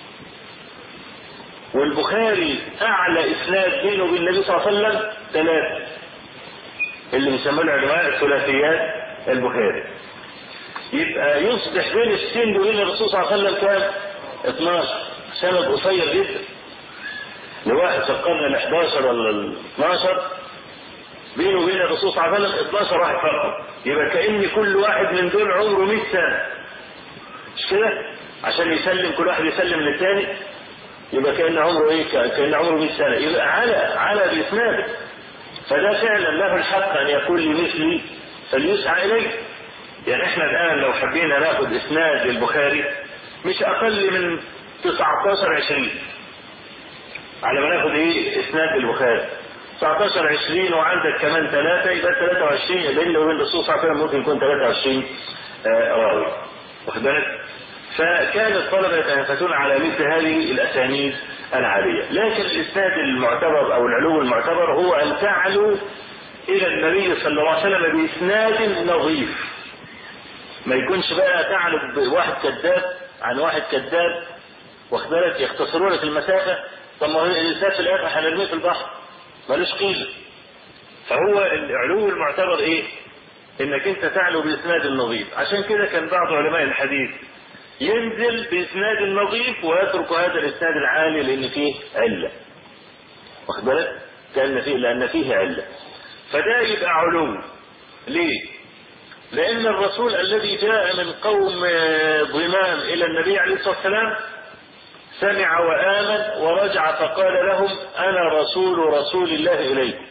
والبخاري اعلى اسناد بينه وبين النبي صلى الله عليه وسلم ثلاثة، اللي بيسموه العلماء الثلاثيات البخاري. يبقى يصبح بين السند وبين الرسول صلى الله عليه وسلم كام؟ اثناشر. سند قصير جدا لواحد في القرن الاحداشر ولا الاثناشر بينه وبين الرسول صلى الله عليه وسلم اثناشر واحد فقط. يبقى كأن كل واحد من دول عمره مئة سنة، مش كده؟ عشان يسلم كل واحد يسلم للثاني يبقى كأن عمره ايه؟ كأن عمره مئة سنة. يبقى على على بإسناده. فده فعلا له الحق ان يقول لمثلي فليسعى اليه. يعني احنا الآن لو حبينا ناخد إسناد للبخاري مش أقل من تسعتاشر عشرين على ما ناخد إيه إسناد للبخاري، تسعتاشر عشرين وعندك كمان ثلاثة يبقى ثلاثة وعشرين، بين وبين الرسول صلى الله عليه وسلم ممكن يكون ثلاثة وعشرين راوي، واخد بالك؟ فكان الطلبة يتنافسون على مثل هذه الأسانيد العالية. لكن الإسناد المعتبر أو العلو المعتبر هو أن تعلو إلى النبي صلى الله عليه وسلم بإسناد نظيف، ما يكونش بقى تعلو بواحد كذاب عن واحد كذاب، واخد بالك؟ يختصرون لك المسافة. طب ما هو الإسناد في الآخر هنرميه في البحر ملوش قيمة. فهو العلو المعتبر إيه؟ إنك أنت تعلو بإسناد النظيف. عشان كده كان بعض علماء الحديث ينزل بإسناد النظيف ويترك هذا الإسناد العالي لأن فيه علة، واخد بالك؟ كأن فيه لأن فيه علة، فده يبقى علو. ليه؟ لأن الرسول الذي جاء من قوم ضمام إلى النبي عليه الصلاة والسلام سمع وآمن ورجع فقال لهم أنا رسول رسول الله إليكم.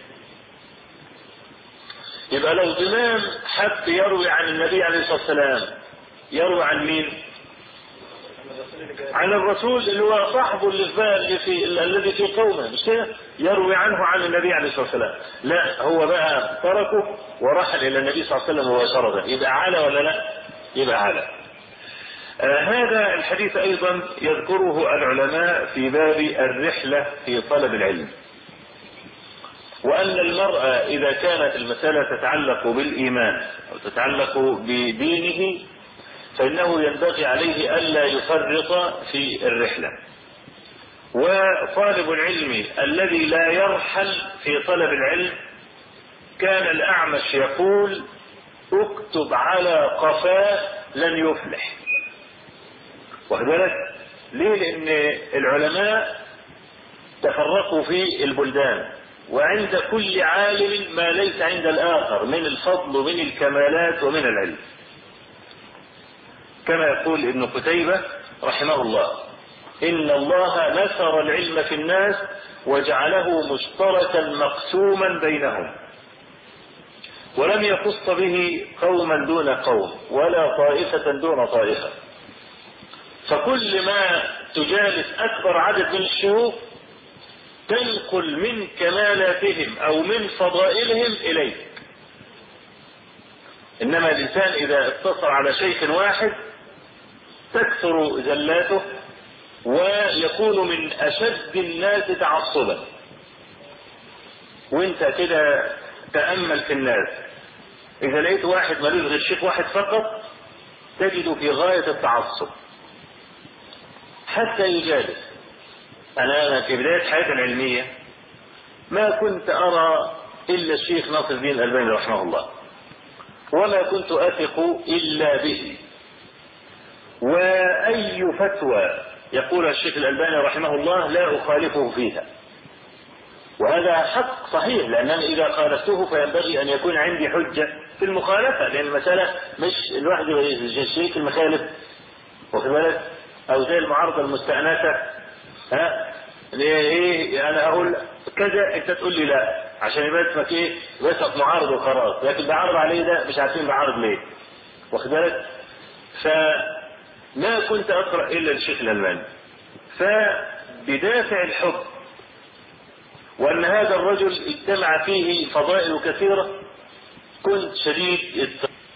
يبقى لو ضمام حب يروي عن النبي عليه الصلاة والسلام يروي عن مين؟ عن الرسول اللي هو صاحبه اللي في, في الذي في قومه، مش كده؟ يروي عنه عن النبي عليه الصلاة والسلام. لا، هو بقى تركه ورحل إلى النبي صلى الله عليه وسلم مباشرة. يبقى على ولا لا؟ يبقى على. آه هذا الحديث أيضا يذكره العلماء في باب الرحلة في طلب العلم، وأن المرأة إذا كانت المسألة تتعلق بالإيمان أو تتعلق بدينه فإنه ينبغي عليه ألا يفرط في الرحلة. وطالب العلم الذي لا يرحل في طلب العلم كان الأعمش يقول اكتب على قفاه لن يفلح. واخد بالك؟ ليه؟ لأن العلماء تفرقوا في البلدان، وعند كل عالم ما ليس عند الآخر من الفضل ومن الكمالات ومن العلم، كما يقول ابن قتيبة رحمه الله إن الله نثر العلم في الناس وجعله مشتركا مقسوما بينهم، ولم يخص به قوما دون قوم ولا طائفة دون طائفة. فكل ما تجالس أكبر عدد من الشيوخ تنقل من كمالاتهم أو من فضائلهم إليك. إنما الإنسان إذا اقتصر على شيخ واحد تكثر زلاته ويكون من أشد الناس تعصبا. وانت كده تأمل في الناس، إذا لقيت واحد ملوش غير شيخ واحد فقط تجد في غاية التعصب حتى يجالس. أنا في بداية حياتي العلمية ما كنت أرى إلا الشيخ ناصر الدين الألباني رحمه الله، وما كنت أثق إلا به، وأي فتوى يقول الشيخ الألباني رحمه الله لا أخالفه فيها، وهذا حق صحيح، لأنني إذا خالفته فينبغي أن يكون عندي حجة في المخالفة، لأن المسألة مش الواحد الشيخ المخالف واخد بالك، أو زي المعارضة المستأنسة. ها ايه انا اقول كذا انت تقول لي لا عشان يبقى اسمك ايه؟ بس معارض وخلاص، لكن بعارض عليه ده مش عارفين بعارض ليه، واخد بالك؟ فما كنت اقرا الا الشيخ الألباني، فبدافع الحب وان هذا الرجل اجتمع فيه فضائل كثيره كنت شديد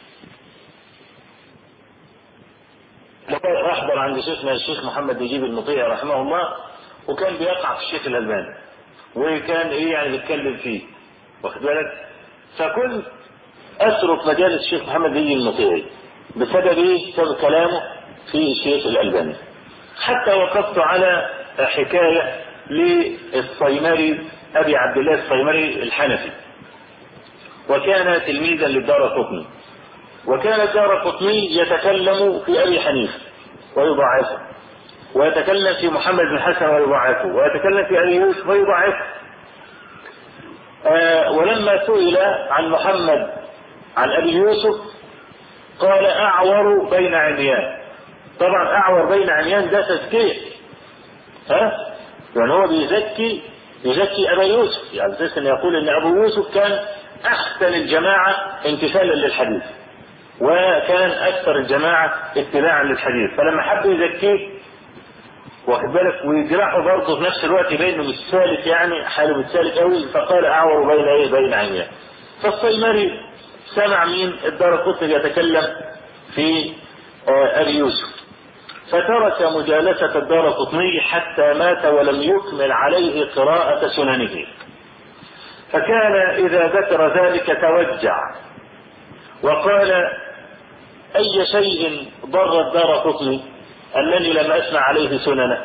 احضر عند شيخنا الشيخ محمد نجيب المطيع رحمه الله، وكان بيقع في الشيخ الألباني وكان ايه يعني بيتكلم فيه، واخد بالك؟ فكنت اترك مجال الشيخ محمد نجيب المطيع بسبب ايه؟ بسبب كلامه في الشيخ الألباني. حتى وقفت على حكايه للصيمري ابي عبد الله الصيمري الحنفي، وكان تلميذا للدارقطني، وكان الدارقطني يتكلم في ابي حنيفه ويضعفه، ويتكلم في محمد بن حسن ويضعفه، ويتكلم في ابي يوسف ويضعفه. آه ولما سئل عن محمد عن ابي يوسف قال اعور بين عميان. طبعا اعور بين عميان ده تزكيه، ها يعني هو بيزكي بيزكي ابا يوسف، يعني اساسا يقول ان ابو يوسف كان احسن الجماعه امتثالا للحديث، وكان أكثر الجماعة اتباعا للحديث، فلما حب يزكيه واخد بالك ويجرحه برضه في نفس الوقت يبين انه مش سالك، يعني حاله مش سالك قوي، فقال اعور بين ايه بين عينيه. فالصيمري سمع مين الدارقطني يتكلم في ابي يوسف، فترك مجالسة الدارقطني حتى مات ولم يكمل عليه قراءة سننه. فكان اذا ذكر ذلك توجع وقال اي شيء ضر الدارقطني انني لم اسمع عليه سننه،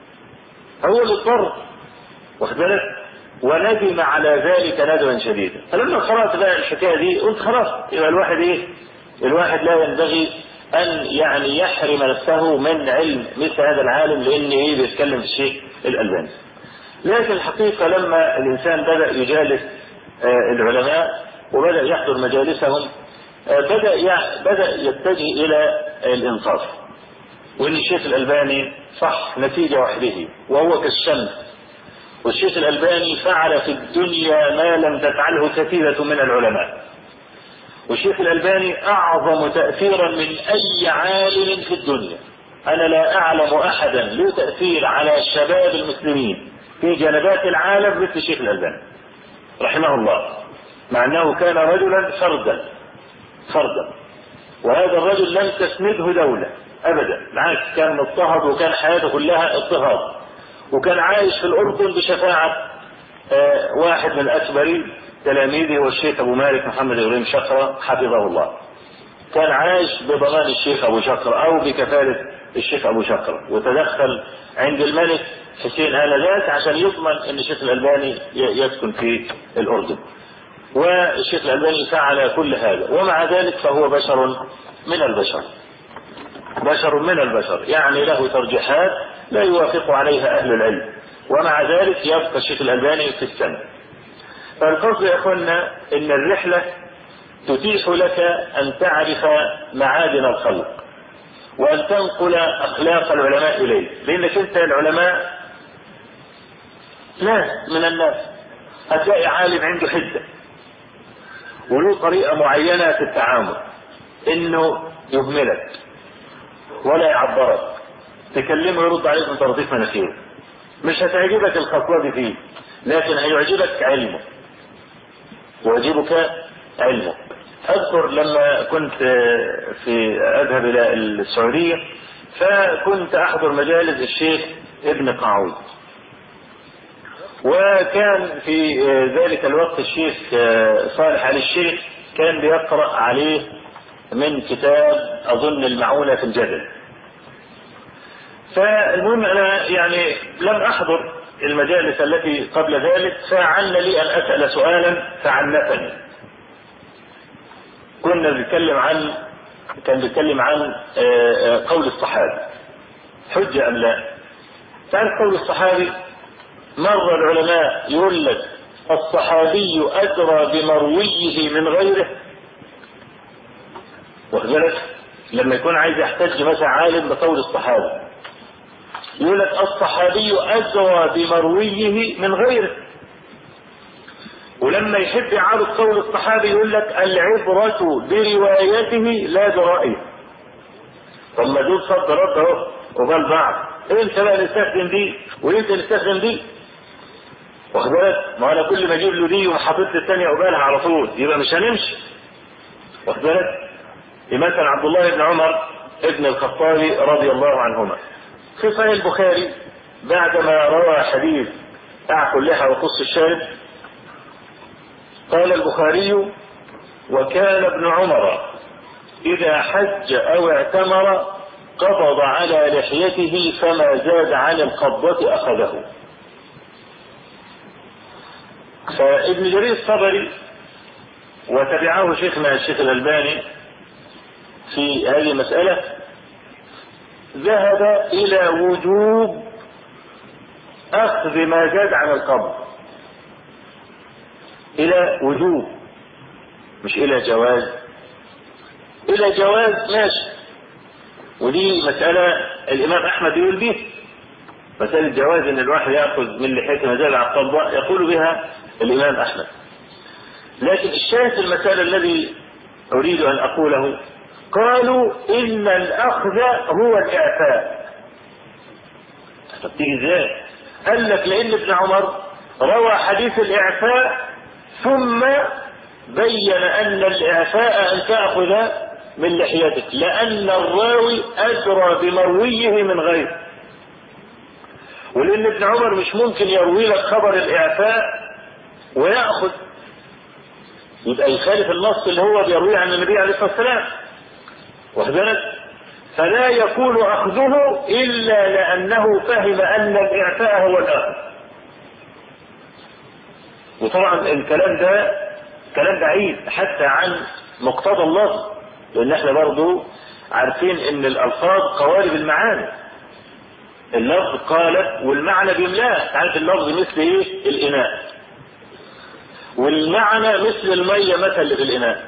هو اللي اضطر واخد بالك، وندم على ذلك ندما شديدا. فلما قرات بقى الحكايه دي قلت خلاص يبقى الواحد ايه الواحد لا ينبغي ان يعني يحرم نفسه من علم مثل هذا العالم، لان ايه بيتكلم في الشيخ الالباني. لكن الحقيقه لما الانسان بدا يجالس آه العلماء وبدا يحضر مجالسهم آه بدا بدا يتجه الى الانصاف، وان الشيخ الالباني صح نتيجة وحده وهو كالشمس، والشيخ الالباني فعل في الدنيا ما لم تفعله كثيرة من العلماء، والشيخ الالباني اعظم تأثيرا من اي عالم في الدنيا. انا لا اعلم احدا له تأثير على شباب المسلمين في جنبات العالم مثل الشيخ الالباني رحمه الله، مع انه كان رجلا فردا فردا وهذا الرجل لم تسنده دولة ابدا، بالعكس كان مضطهد وكان حياته كلها اضطهاد، وكان عايش في الاردن بشفاعة آه واحد من اكبر تلاميذه والشيخ ابو مالك محمد ابراهيم شقرة حفظه الله. كان عايش بضمان الشيخ ابو شقرة او بكفالة الشيخ ابو شقرة، وتدخل عند الملك حسين آنذاك عشان يضمن ان الشيخ الالباني يسكن في الاردن، والشيخ الالباني فعل كل هذا، ومع ذلك فهو بشر من البشر بشر من البشر يعني له ترجيحات لا يوافق عليها اهل العلم، ومع ذلك يبقى الشيخ الالباني في السنة. فالقصد يا اخوانا ان الرحلة تتيح لك ان تعرف معادن الخلق وان تنقل اخلاق العلماء اليه، لانك انت العلماء ناس من الناس، هتلاقي عالم عنده حدة وله طريقة معينة في التعامل، انه يهملك ولا يعبرك، تكلمه يرد عليك من طرطيف مناخيره، مش هتعجبك الخطوة دي فيه، لكن هيعجبك علمه ويعجبك علمه. اذكر لما كنت في اذهب الى السعودية فكنت احضر مجالس الشيخ ابن قاعود، وكان في ذلك الوقت الشيخ صالح علي الشيخ كان بيقرأ عليه من كتاب اظن المعونة في الجدل. فالمهم انا يعني لم احضر المجالس التي قبل ذلك، فعل لي ان اسأل سؤالا فعنفني. كنا بنتكلم عن كان بيتكلم عن قول الصحابي حجة ام لا. تعرف قول الصحابي مر العلماء يقول لك الصحابي ادرى بمرويه من غيره، واخد بالك لما يكون عايز يحتج مثلا عالم بقول الصحابي يقول لك الصحابي ادرى بمرويه من غيره، ولما يحب يعارض قول الصحابي يقول لك العبرة بروايته لا برأيه. طب ما دول صد رد اهو وقال بعض، انت بقى نستخدم دي وانت نستخدم دي، واخد بالك؟ ما انا كل ما اجيب له دي وحطيت الثانيه قبالها على طول يبقى مش هنمشي، واخد بالك؟ مثلا عبد الله بن عمر ابن الخطاب رضي الله عنهما في صحيح البخاري بعدما روى حديث اعفوا اللحى وقص الشارب قال البخاري وكان ابن عمر اذا حج او اعتمر قبض على لحيته فما زاد عن القبضة اخذه. فابن جرير الطبري وتبعه شيخنا الشيخ الألباني في هذه المسألة ذهب الى وجوب اخذ ما زاد عن القبض، الى وجوب مش الى جواز، الى جواز ماشي، ودي مسألة الامام احمد يقول بيه مسألة جواز ان الواحد يأخذ من لحيته ما زاد عن القبض يقول بها الامام احمد. لكن الشاهد المسألة الذي اريد ان اقوله قالوا إن الأخذ هو الإعفاء. طب تيجي ازاي؟ قال لك لأن ابن عمر روى حديث الإعفاء ثم بين أن الإعفاء أن تأخذ من لحيتك، لأن الراوي أدرى بمرويه من غيره، ولأن ابن عمر مش ممكن يروي لك خبر الإعفاء ويأخذ، يبقى يخالف النص اللي هو بيرويه عن النبي عليه الصلاة والسلام، واخد بالك؟ فلا يكون أخذه إلا لأنه فهم أن الإعفاء هو الأخذ. وطبعا الكلام ده كلام بعيد حتى عن مقتضى اللفظ، لأن احنا برضو عارفين ان الألفاظ قوالب المعاني، اللفظ قالت والمعنى بيملاه، عارف اللفظ مثل ايه؟ الإناء، والمعنى مثل المية مثل اللي في الإناء.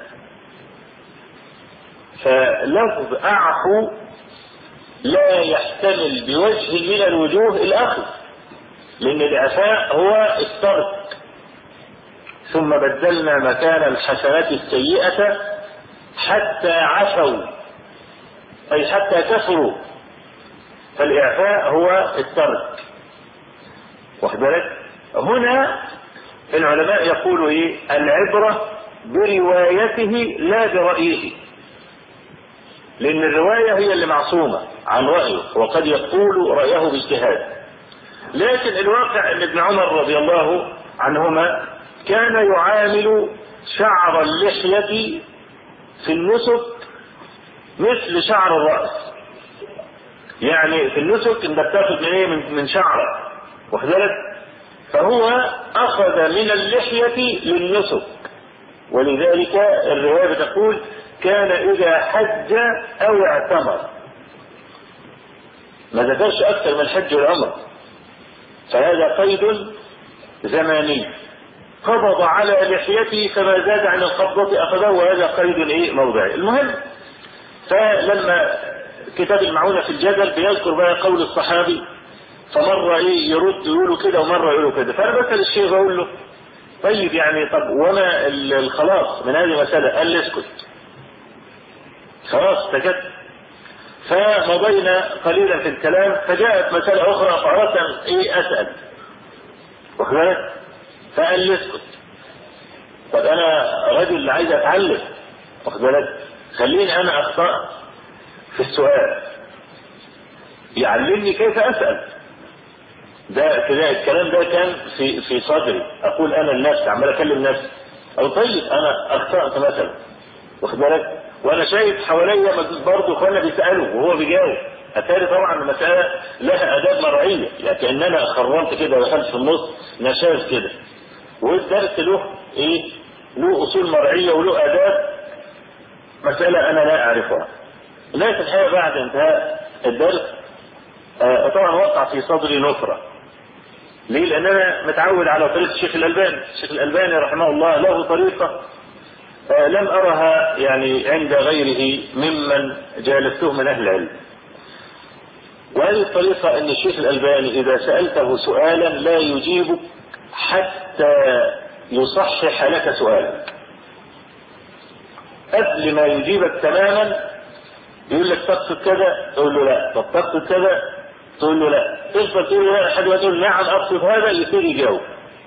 فلفظ أعفو لا يحتمل بوجه من الوجوه الأخذ، لأن الإعفاء هو الترك، ثم بدلنا مكان الحسنات السيئة حتى عفوا، أي حتى كفروا، فالإعفاء هو الترك، واخد بالك؟ هنا العلماء يقولوا ايه؟ العبرة بروايته لا برأيه، لأن الرواية هي اللي معصومة عن رأيه، وقد يقول رأيه باجتهاد. لكن الواقع أن ابن عمر رضي الله عنهما كان يعامل شعر اللحية في النسك مثل شعر الرأس، يعني في النسك انت بتاخد من ايه؟ من, من شعرك، واخد بالك؟ فهو أخذ من اللحية للنسك، ولذلك الرواية بتقول كان إذا حج أو اعتمر، ما ذكرش أكثر من الحج والعمر، فهذا قيد زماني، قبض على لحيته فما زاد عن القبضة أخذه، وهذا قيد إيه؟ موضعي. المهم، فلما كتاب المعونة في الجدل بيذكر بقى قول الصحابي، فمرة ايه يرد يقولوا كده ومرة يقولوا كده، فانا بسأل الشيخ اقول له طيب يعني طب وما الخلاص من هذه المسألة؟ قال لي اسكت، خلاص سكت. فمضينا قليلا في الكلام، فجاءت مسألة اخرى فأردت ايه اسأل، واخد بالك؟ فقال لي اسكت. طب انا رجل عايز اتعلم، واخد بالك؟ خليني انا اخطأ في السؤال يعلمني كيف اسأل. ده كده الكلام ده كان في في صدري، اقول انا لنفسي عمال اكلم نفسي، او طيب انا اخطأت مثلا، واخد بالك؟ وانا شايف حواليا برضه اخوانا بيسالوا وهو بيجاوب، اتاري طبعا المساله لها اداب مرعيه، يعني كاننا خرمت كده ودخلت في النص نشاز كده، والدرس له ايه؟ له اصول مرعيه وله اداب، مساله انا لا اعرفها. لكن الحقيقه بعد انتهاء الدرس آه طبعا وقع في صدري نفره. ليه؟ لان انا متعود على طريقه الشيخ الالباني، الشيخ الالباني رحمه الله له طريقه آه لم ارها يعني عند غيره ممن جالسته من اهل العلم. وهذه الطريقه ان الشيخ الالباني اذا سالته سؤالا لا يجيبك حتى يصحح لك سؤالك، قبل ما يجيبك تماما يقول لك تقصد كذا، تقول له لا، طب تقصد كذا، تقول له لا، تفضل تقول له لا لحد ما تقول نعم اقصد هذا، يصير يجاوب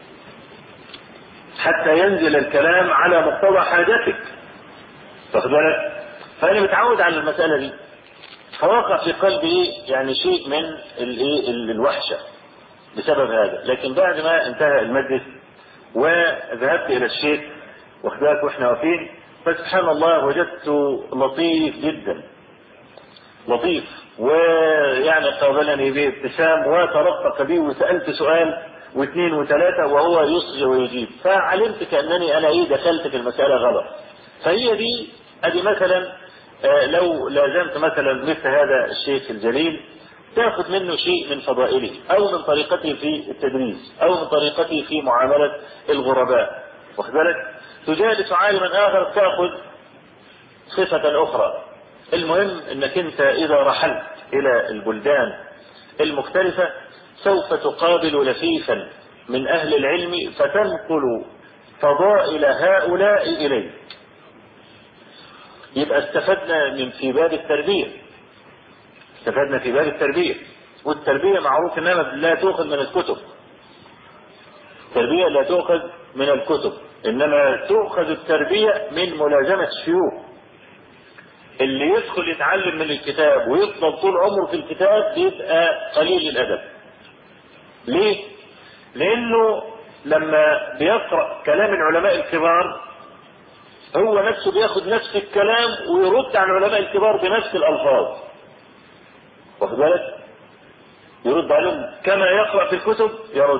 حتى ينزل الكلام على مقتضى حاجتك، واخد بالك؟ فانا متعود على المساله دي، فوقع في قلبي يعني شيء من الايه الوحشه بسبب هذا. لكن بعد ما انتهى المجلس وذهبت الى الشيخ، واخد بالك؟ واحنا واقفين، فسبحان الله وجدته لطيف جدا، لطيف، ويعني قابلني بابتسام وترفق بي، وسألت سؤال واثنين وثلاثة وهو يصغي ويجيب، فعلمت كأنني أنا إيه دخلت في المسألة غلط. فهي دي أدي مثلا آه لو لازمت مثلا مثل هذا الشيخ الجليل تأخذ منه شيء من فضائله، أو من طريقته في التدريس، أو من طريقته في معاملة الغرباء، واخد بالك؟ تجالس عالما آخر تأخذ صفة أخرى. المهم انك انت اذا رحلت الى البلدان المختلفة سوف تقابل لفيفا من اهل العلم فتنقل فضائل هؤلاء اليك، يبقى استفدنا من في باب التربية، استفدنا في باب التربية. والتربية معروف انما لا تؤخذ من الكتب، التربية لا تؤخذ من الكتب، انما تؤخذ التربية من ملازمة الشيوخ. اللي يدخل يتعلم من الكتاب ويفضل طول عمره في الكتاب بيبقى قليل الادب. ليه؟ لانه لما بيقرأ كلام العلماء الكبار هو نفسه بياخد نفس الكلام ويرد على العلماء الكبار بنفس الالفاظ، واخد بالك؟ يرد عليهم كما يقرأ في الكتب يرد،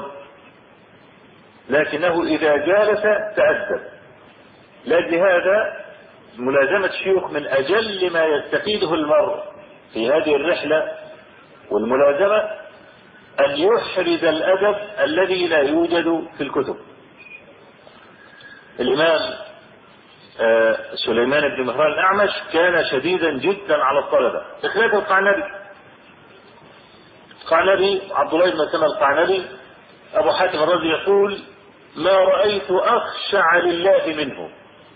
لكنه اذا جالس تأدب. لهذا ملازمة الشيوخ من اجل ما يستفيده المرء في هذه الرحلة والملازمة ان يحرز الادب الذي لا يوجد في الكتب. الامام آه سليمان بن مهران الاعمش كان شديدا جدا على الطلبة بخلاف القعنبي. القعنبي عبد الله بن سلمة القعنبي ابو حاتم الرازي يقول ما رأيت اخشع لله منه،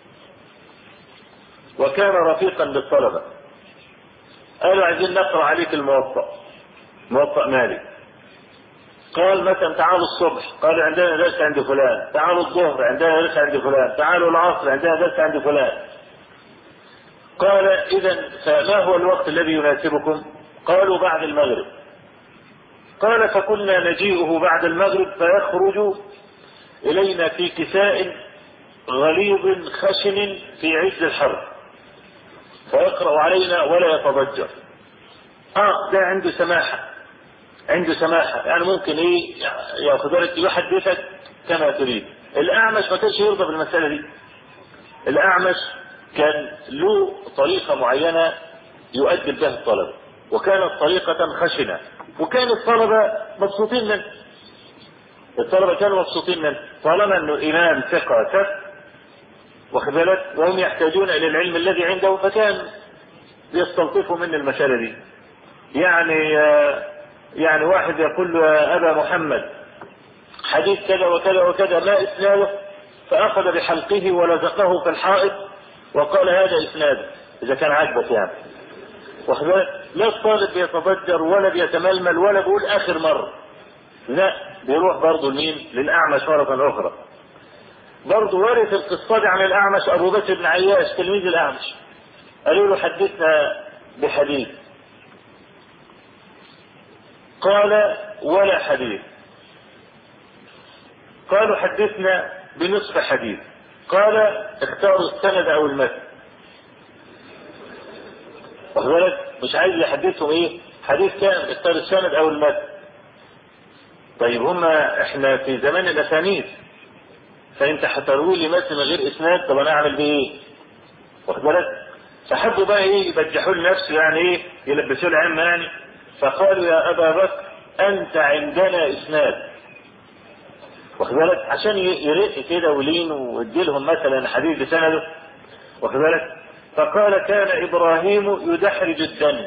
وكان رفيقا بالطلبة. قالوا عايزين نقرأ عليك الموطأ، موطأ مالك. قال مثلا تعالوا الصبح، قالوا عندنا درس عند فلان، تعالوا الظهر عندنا درس عند فلان، تعالوا العصر عندنا درس عند فلان. قال اذا فما هو الوقت الذي يناسبكم؟ قالوا بعد المغرب. قال فكنا نجيئه بعد المغرب فيخرج الينا في كساء غليظ خشن في عز الحر فيقرأ علينا ولا يتضجر. اه ده عنده سماحة، عنده سماحة، يعني ممكن ايه ياخذ لك يحدثك كما تريد. الاعمش ما كانش يرضى بالمسألة دي. الاعمش كان له طريقة معينة يؤدب بها الطلبة، وكانت طريقة خشنة، وكان الطلبة مبسوطين منه. الطلبة كانوا مبسوطين منه طالما انه امام ثقة ثق، واخد بالك، وهم يحتاجون الى العلم الذي عنده، فكان يستلطفوا من المسألة دي. يعني يعني واحد يقول له يا ابا محمد حديث كذا وكذا وكذا ما اسناده، فاخذ بحلقه ولزقه في الحائط وقال هذا اسناده اذا كان عاجبك يعني، واخد بالك. لا الطالب بيتضجر ولا بيتململ ولا بيقول اخر مرة، لا بيروح برضه لمين؟ للاعمش مرة اخرى. برضه ورث القصة دي عن الاعمش ابو بكر بن عياش تلميذ الاعمش. قالوا له حدثنا بحديث، قال ولا حديث. قالوا حدثنا بنصف حديث، قال اختاروا السند او المتن، واخد بالك، مش عايز يحدثهم ايه حديث كامل، اختار السند او المتن. طيب هما احنا في زمان الاسانيد، فانت هتروي لي متن من غير اسناد، طب انا اعمل بيه ايه؟ واخد بالك. فحبوا بقى ايه يبجحوا لنفسه، يعني ايه يلبسوا له عمه يعني. فقالوا يا ابا بكر انت عندنا اسناد، واخد بالك، عشان يرق كده ولين ويدي لهم مثلا حديث بسنده، واخد بالك. فقال كان ابراهيم يدحرج الدم.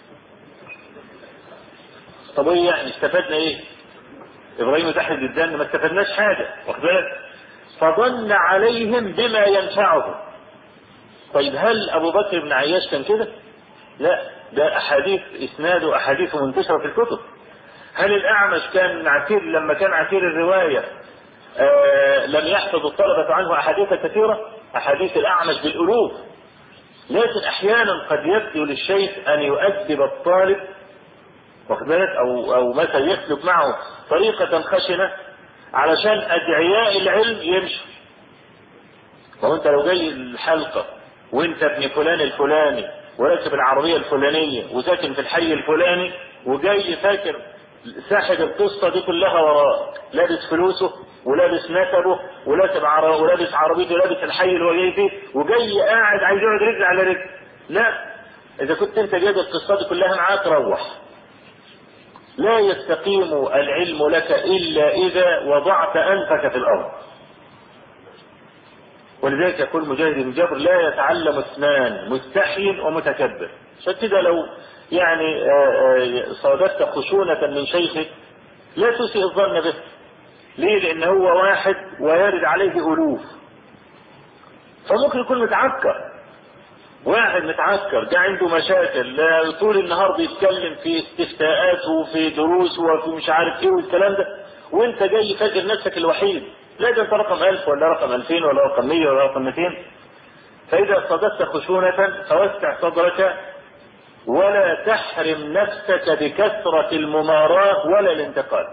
طب ايه يعني استفدنا ايه؟ ابراهيم يدحرج الدم ما استفدناش حاجه، واخد بالك. فظن عليهم بما ينفعهم. طيب هل ابو بكر بن عياش كان كده؟ لا، ده احاديث اسناده احاديث منتشره في الكتب. هل الاعمش كان عسير لما كان عسير الروايه آه لم يحفظ الطلبه عنه احاديث كثيره؟ احاديث الاعمش بالالوف. لكن احيانا قد يبدو للشيخ ان يؤدب الطالب، واخد بالك، او او مثلا يسلك معه طريقه خشنه علشان ادعياء العلم يمشوا. فهو انت لو جاي الحلقه وانت ابن فلان الفلاني وراكب العربيه الفلانيه وساكن في الحي الفلاني وجاي فاكر ساحب القصه دي كلها وراك، لابس فلوسه ولابس نسبه ولابس عربيته ولابس عربيته ولابس الحي اللي هو جاي فيه، وجاي قاعد عايز يقعد رجل على رجل. لا، اذا كنت انت جايب القصه دي كلها معاك روح. لا يستقيم العلم لك الا اذا وضعت انفك في الارض. ولذلك يقول مجاهد بن جبر لا يتعلم اثنان مستحي ومتكبر. عشان كده لو يعني صادفت خشونة من شيخك لا تسيء الظن به. ليه؟ لان هو واحد ويرد عليه الوف، فممكن يكون متعكر، واحد متعكر ده عنده مشاكل طول النهار بيتكلم في استفتاءات وفي دروس وفي مش عارف ايه والكلام ده، وانت جاي فاكر نفسك الوحيد. لا، ده انت رقم ألف ولا رقم ألفين ولا رقم مية ولا رقم مئتين. فإذا صددت خشونة فوسع صدرك ولا تحرم نفسك بكثرة المماراة ولا الانتقاد.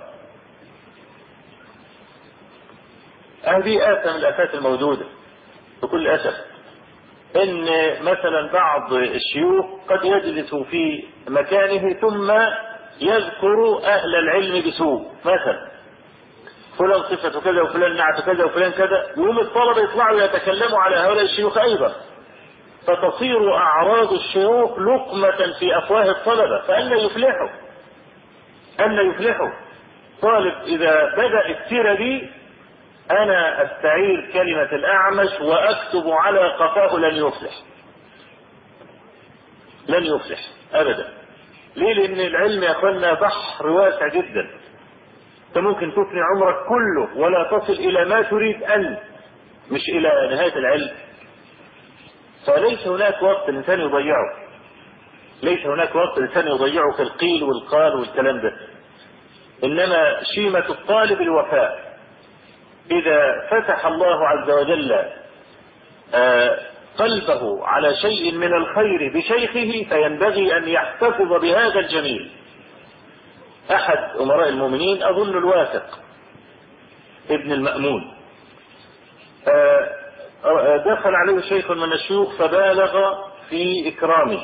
هذه آفة من الآفات الموجودة بكل أسف، إن مثلا بعض الشيوخ قد يجلس في مكانه ثم يذكر أهل العلم بسوء، مثلا فلان صفته كذا وفلان نعته كذا وفلان كذا، يوم الطلبة يطلعوا يتكلموا على هؤلاء الشيوخ أيضا، فتصير أعراض الشيوخ لقمة في أفواه الطلبة، فأن يفلحوا أن يفلحوا طالب إذا بدأ السيرة دي أنا أستعير كلمة الأعمش وأكتب على قفاه لن يفلح، لن يفلح أبدا. ليه؟ لأن العلم يا أخوانا بحر واسع جدا، أنت ممكن تفني عمرك كله ولا تصل إلى ما تريد أن مش إلى نهاية العلم. فليس هناك وقت الإنسان يضيعه، ليس هناك وقت الإنسان يضيعه في القيل والقال والكلام ده، إنما شيمة الطالب الوفاء. إذا فتح الله عز وجل قلبه على شيء من الخير بشيخه فينبغي أن يحتفظ بهذا الجميل. أحد أمراء المؤمنين أظن الواثق ابن المأمون دخل عليه شيخ من الشيوخ فبالغ في إكرامه،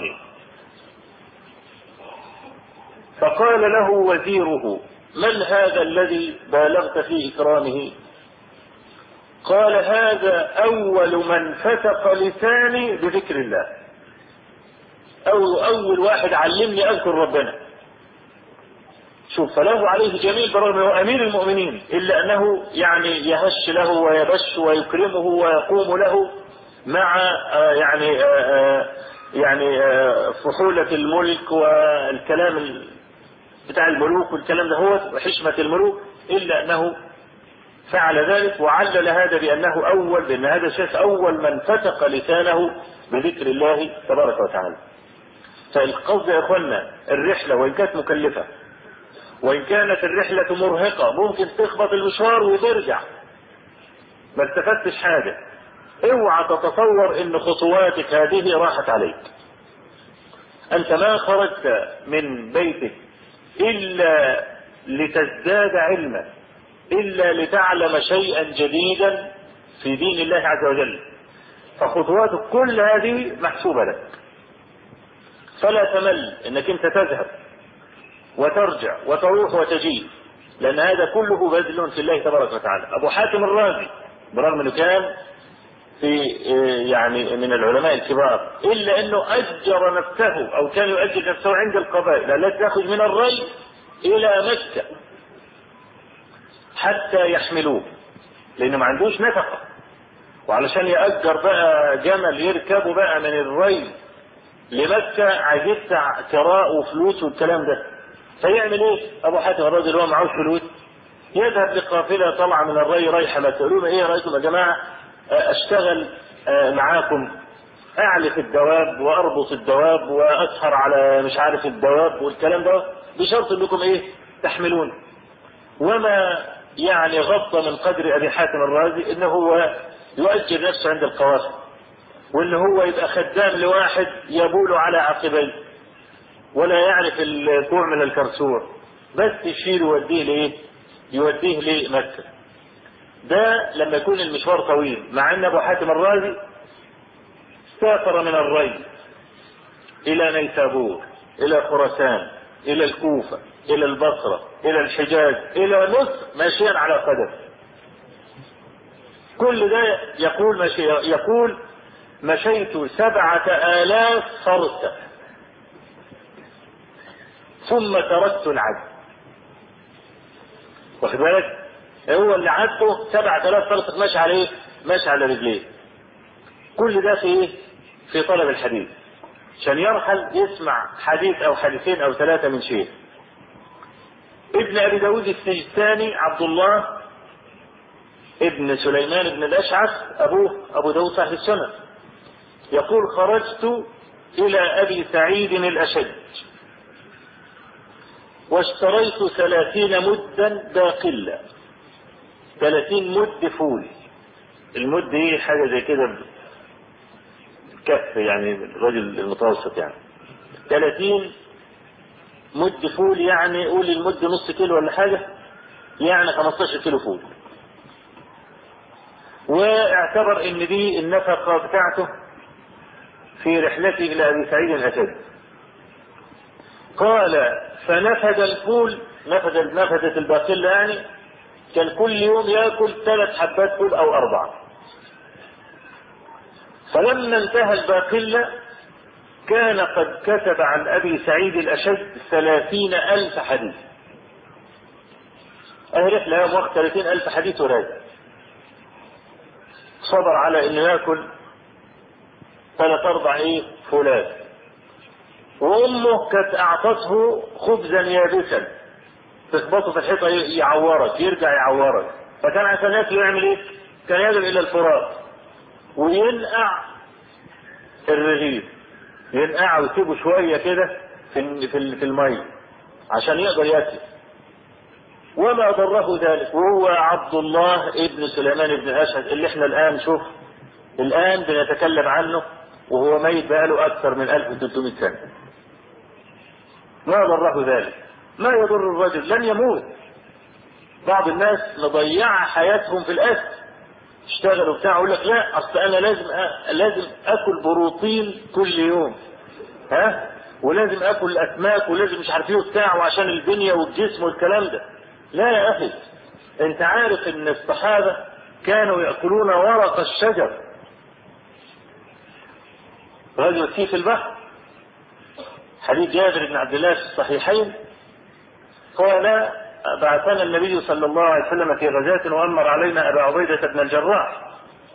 فقال له وزيره من هذا الذي بالغت في إكرامه؟ قال هذا أول من فتق لساني بذكر الله، أو أول واحد علمني أذكر ربنا. شوف، فله عليه جميل برغم أنه أمير المؤمنين، إلا أنه يعني يهش له ويبش ويكرمه ويقوم له مع يعني يعني فحولة الملك والكلام بتاع الملوك والكلام ده هو وحشمة الملوك، إلا أنه فعل ذلك وعلل هذا بأنه أول، بأن هذا الشيخ أول من فتق لسانه بذكر الله تبارك وتعالى. فالقصد يا أخوانا الرحلة وإن كانت مكلفة وإن كانت الرحلة مرهقة ممكن تخبط المشوار وترجع ما استفدتش حاجة، اوعى تتصور ان خطواتك هذه راحت عليك. انت ما خرجت من بيتك الا لتزداد علما، الا لتعلم شيئا جديدا في دين الله عز وجل، فخطواتك كل هذه محسوبة لك. فلا تمل انك انت تذهب وترجع وتروح وتجي، لأن هذا كله بذل في الله تبارك وتعالى. أبو حاتم الرازي برغم أنه كان في يعني من العلماء الكبار إلا أنه أجر نفسه أو كان يؤجر نفسه عند القبائل التي تأخذ من الري إلى مكة حتى يحملوه، لأنه ما عندوش نفقة، وعلشان يأجر بقى جمل يركبه بقى من الري لمكة عايز يدفع كراء وفلوس والكلام ده. فيعمل ايه ابو حاتم الرازي اللي هو معهوش فلوس؟ يذهب لقافله طالعه من الري رايحه مكه، يقولوا له ايه رايكم يا جماعه اشتغل معاكم، اعلف الدواب واربط الدواب واسهر على مش عارف الدواب والكلام ده، بشرط انكم ايه تحملون. وما يعني غض من قدر ابي حاتم الرازي انه هو يؤجر نفسه عند القوافل، وان هو يبقى خدام لواحد يبول على عقبيه ولا يعرف الكوع من الكرسور، بس يشيل يوديه ليه؟ يوديه لمكة. ده لما يكون المشوار طويل، مع ان ابو حاتم الرازي سافر من الري الى نيسابور الى خراسان الى الكوفة الى البصرة الى الحجاز الى مصر ماشيا على قدم. كل ده يقول مشي يقول مشيت سبعة آلاف فرسة ثم تركت العد. واخد بالك؟ هو اللي عدته سبعة آلاف فرسخ ماشي على ايه؟ ماشي على رجليه. كل ده في ايه؟ في طلب الحديث، عشان يرحل يسمع حديث او حديثين او ثلاثة من شيخ. ابن ابي داود السجستاني عبد الله ابن سليمان بن الاشعث ابوه ابو داود صاحب السنة، يقول خرجت إلى أبي سعيد الأشج واشتريت ثلاثين مدا باقلة، ثلاثين مد فول. المد هي حاجة زي كده كف، يعني الرجل المتوسط، يعني ثلاثين مد فول، يعني قول المد نص كيلو ولا حاجة، يعني خمستاشر كيلو فول. واعتبر ان دي النفقة بتاعته في رحلته الى ابي سعيد الاشج. قال فنفد الفول، نفد نفدت الباقلة، يعني كان كل يوم ياكل ثلاث حبات فول او اربعة. فلما انتهى الباقلة كان قد كتب عن ابي سعيد الاشج ثلاثين الف حديث. اهي رحلة يوم وقت ثلاثين الف حديث وراجع. صبر على انه ياكل ثلاث اربع ايه فولات. وامه كانت اعطته خبزا يابسا تخبطه في الحيطه يعورك، يرجع يعورك. فكان عشان ياكل يعمل ايه؟ كان يذهب الى الفرات وينقع الرغيف، ينقع ويسيبه شويه كده في في الميه عشان يقدر ياكل. وما ضره ذلك، وهو عبد الله ابن سليمان بن الاشهد اللي احنا الان شوف الان بنتكلم عنه وهو ميت بقاله اكثر من ألف وثلاثمائة سنة. ما ضره ذلك، ما يضر الرجل، لن يموت. بعض الناس مضيع حياتهم في الاكل، اشتغلوا بتاع يقول لك لا اصل انا لازم أ... لازم اكل بروتين كل يوم، ها، ولازم اكل اسماك ولازم مش عارف ايه وبتاع، وعشان البنيه والجسم والكلام ده. لا يا اخي، انت عارف ان الصحابه كانوا ياكلون ورق الشجر. رجل فيه في البحر، حديث جابر بن عبد الله في الصحيحين، قال بعثنا النبي صلى الله عليه وسلم في غزاة وأمر علينا أبا عبيدة بن الجراح،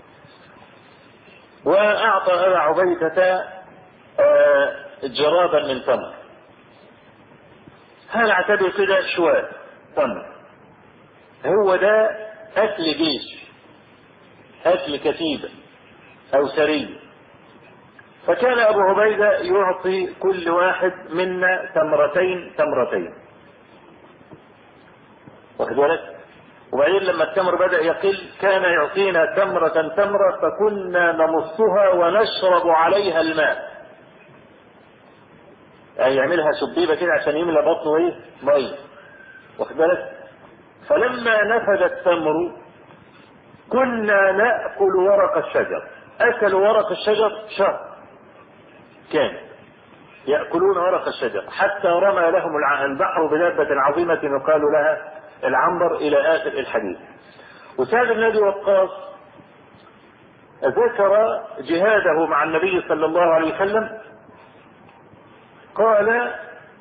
وأعطى أبا عبيدة جرابا من تمر. هل اعتبر كده شوال تمر؟ هو ده أكل جيش، أكل كتيبة أو سرية. فكان أبو عبيدة يعطي كل واحد منا تمرتين تمرتين، واخد بالك؟ وبعدين لما التمر بدأ يقل كان يعطينا تمرة تمرة، فكنا نمصها ونشرب عليها الماء، يعني يعملها سبيبة كده عشان يملى بطنه ايه مية، واخد بالك؟ فلما نفد التمر كنا نأكل ورق الشجر. أكلوا ورق الشجر شهر كان يأكلون ورق الشجر، حتى رمى لهم البحر بدابة عظيمة يقال لها العنبر إلى آخر الحديث. وسعد بن أبي وقاص ذكر جهاده مع النبي صلى الله عليه وسلم، قال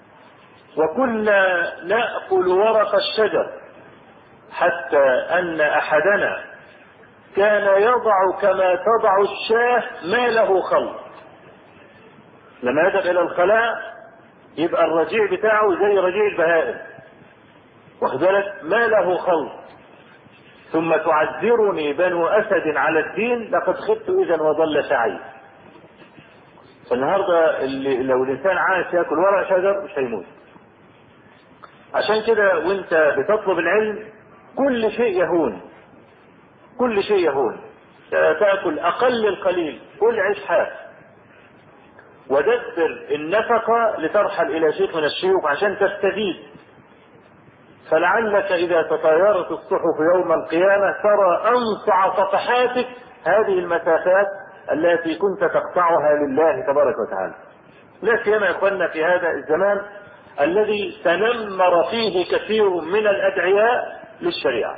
وكنا نأكل ورق الشجر حتى أن أحدنا كان يضع كما تضع الشاة ما له خلط. لما يذهب إلى الخلاء يبقى الرجيع بتاعه زي رجيع البهائم، واخد بالك؟ ما له خلط. ثم تعذرني بنو أسد على الدين لقد خبت إذا وضل سعي. فالنهارده اللي لو الإنسان عايش ياكل ورق شجر مش هيموت. عشان كده وانت بتطلب العلم كل شيء يهون، كل شيء يهون. تاكل اقل القليل، كل عيش حاف، ودبر النفقه لترحل الى شيخ من الشيوخ عشان تستفيد. فلعلك اذا تطايرت الصحف يوم القيامه ترى انصع صفحاتك هذه المسافات التي كنت تقطعها لله تبارك وتعالى. لا سيما يا اخواننا في هذا الزمان الذي تنمر فيه كثير من الادعياء للشريعه.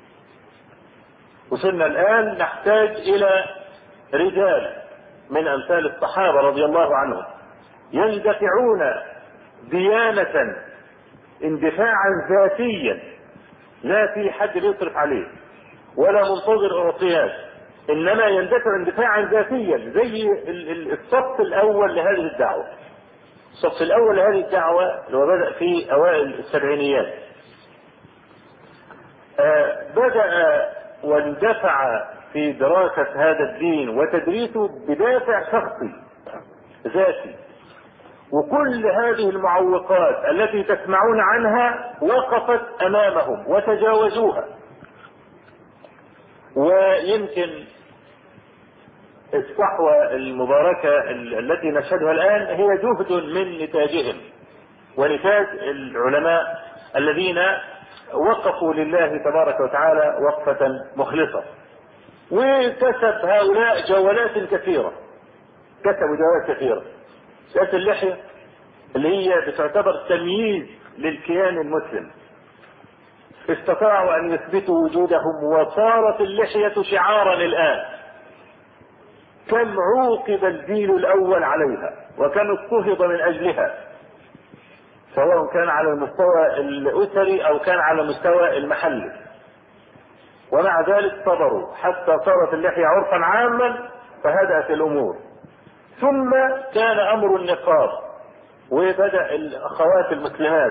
وصلنا الان نحتاج الى رجال من امثال الصحابه رضي الله عنهم يندفعون ديانه اندفاعا ذاتيا، لا في حد بيصرف عليه ولا منتظر اعطيات، انما يندفع اندفاعا ذاتيا زي الصف الاول لهذه الدعوه. الصف الاول لهذه الدعوه اللي هو بدا في اوائل السبعينيات، آه بدا واندفع في دراسة هذا الدين وتدريسه بدافع شخصي ذاتي، وكل هذه المعوقات التي تسمعون عنها وقفت امامهم وتجاوزوها. ويمكن الصحوة المباركة التي نشهدها الآن هي جهد من نتاجهم ونتاج العلماء الذين وقفوا لله تبارك وتعالى وقفة مخلصة. وكسب هؤلاء جولات كثيرة، كسبوا جولات كثيرة. سياسة اللحية اللي هي بتعتبر تمييز للكيان المسلم، استطاعوا أن يثبتوا وجودهم وصارت اللحية شعارا الآن. كم عوقب الجيل الأول عليها وكم اضطهد من أجلها، سواء كان على المستوى الأسري أو كان على المستوى المحلي، ومع ذلك صبروا حتى صارت اللحية عرفا عاما فهدأت الأمور. ثم كان أمر النقاب، وبدأ الأخوات المسلمات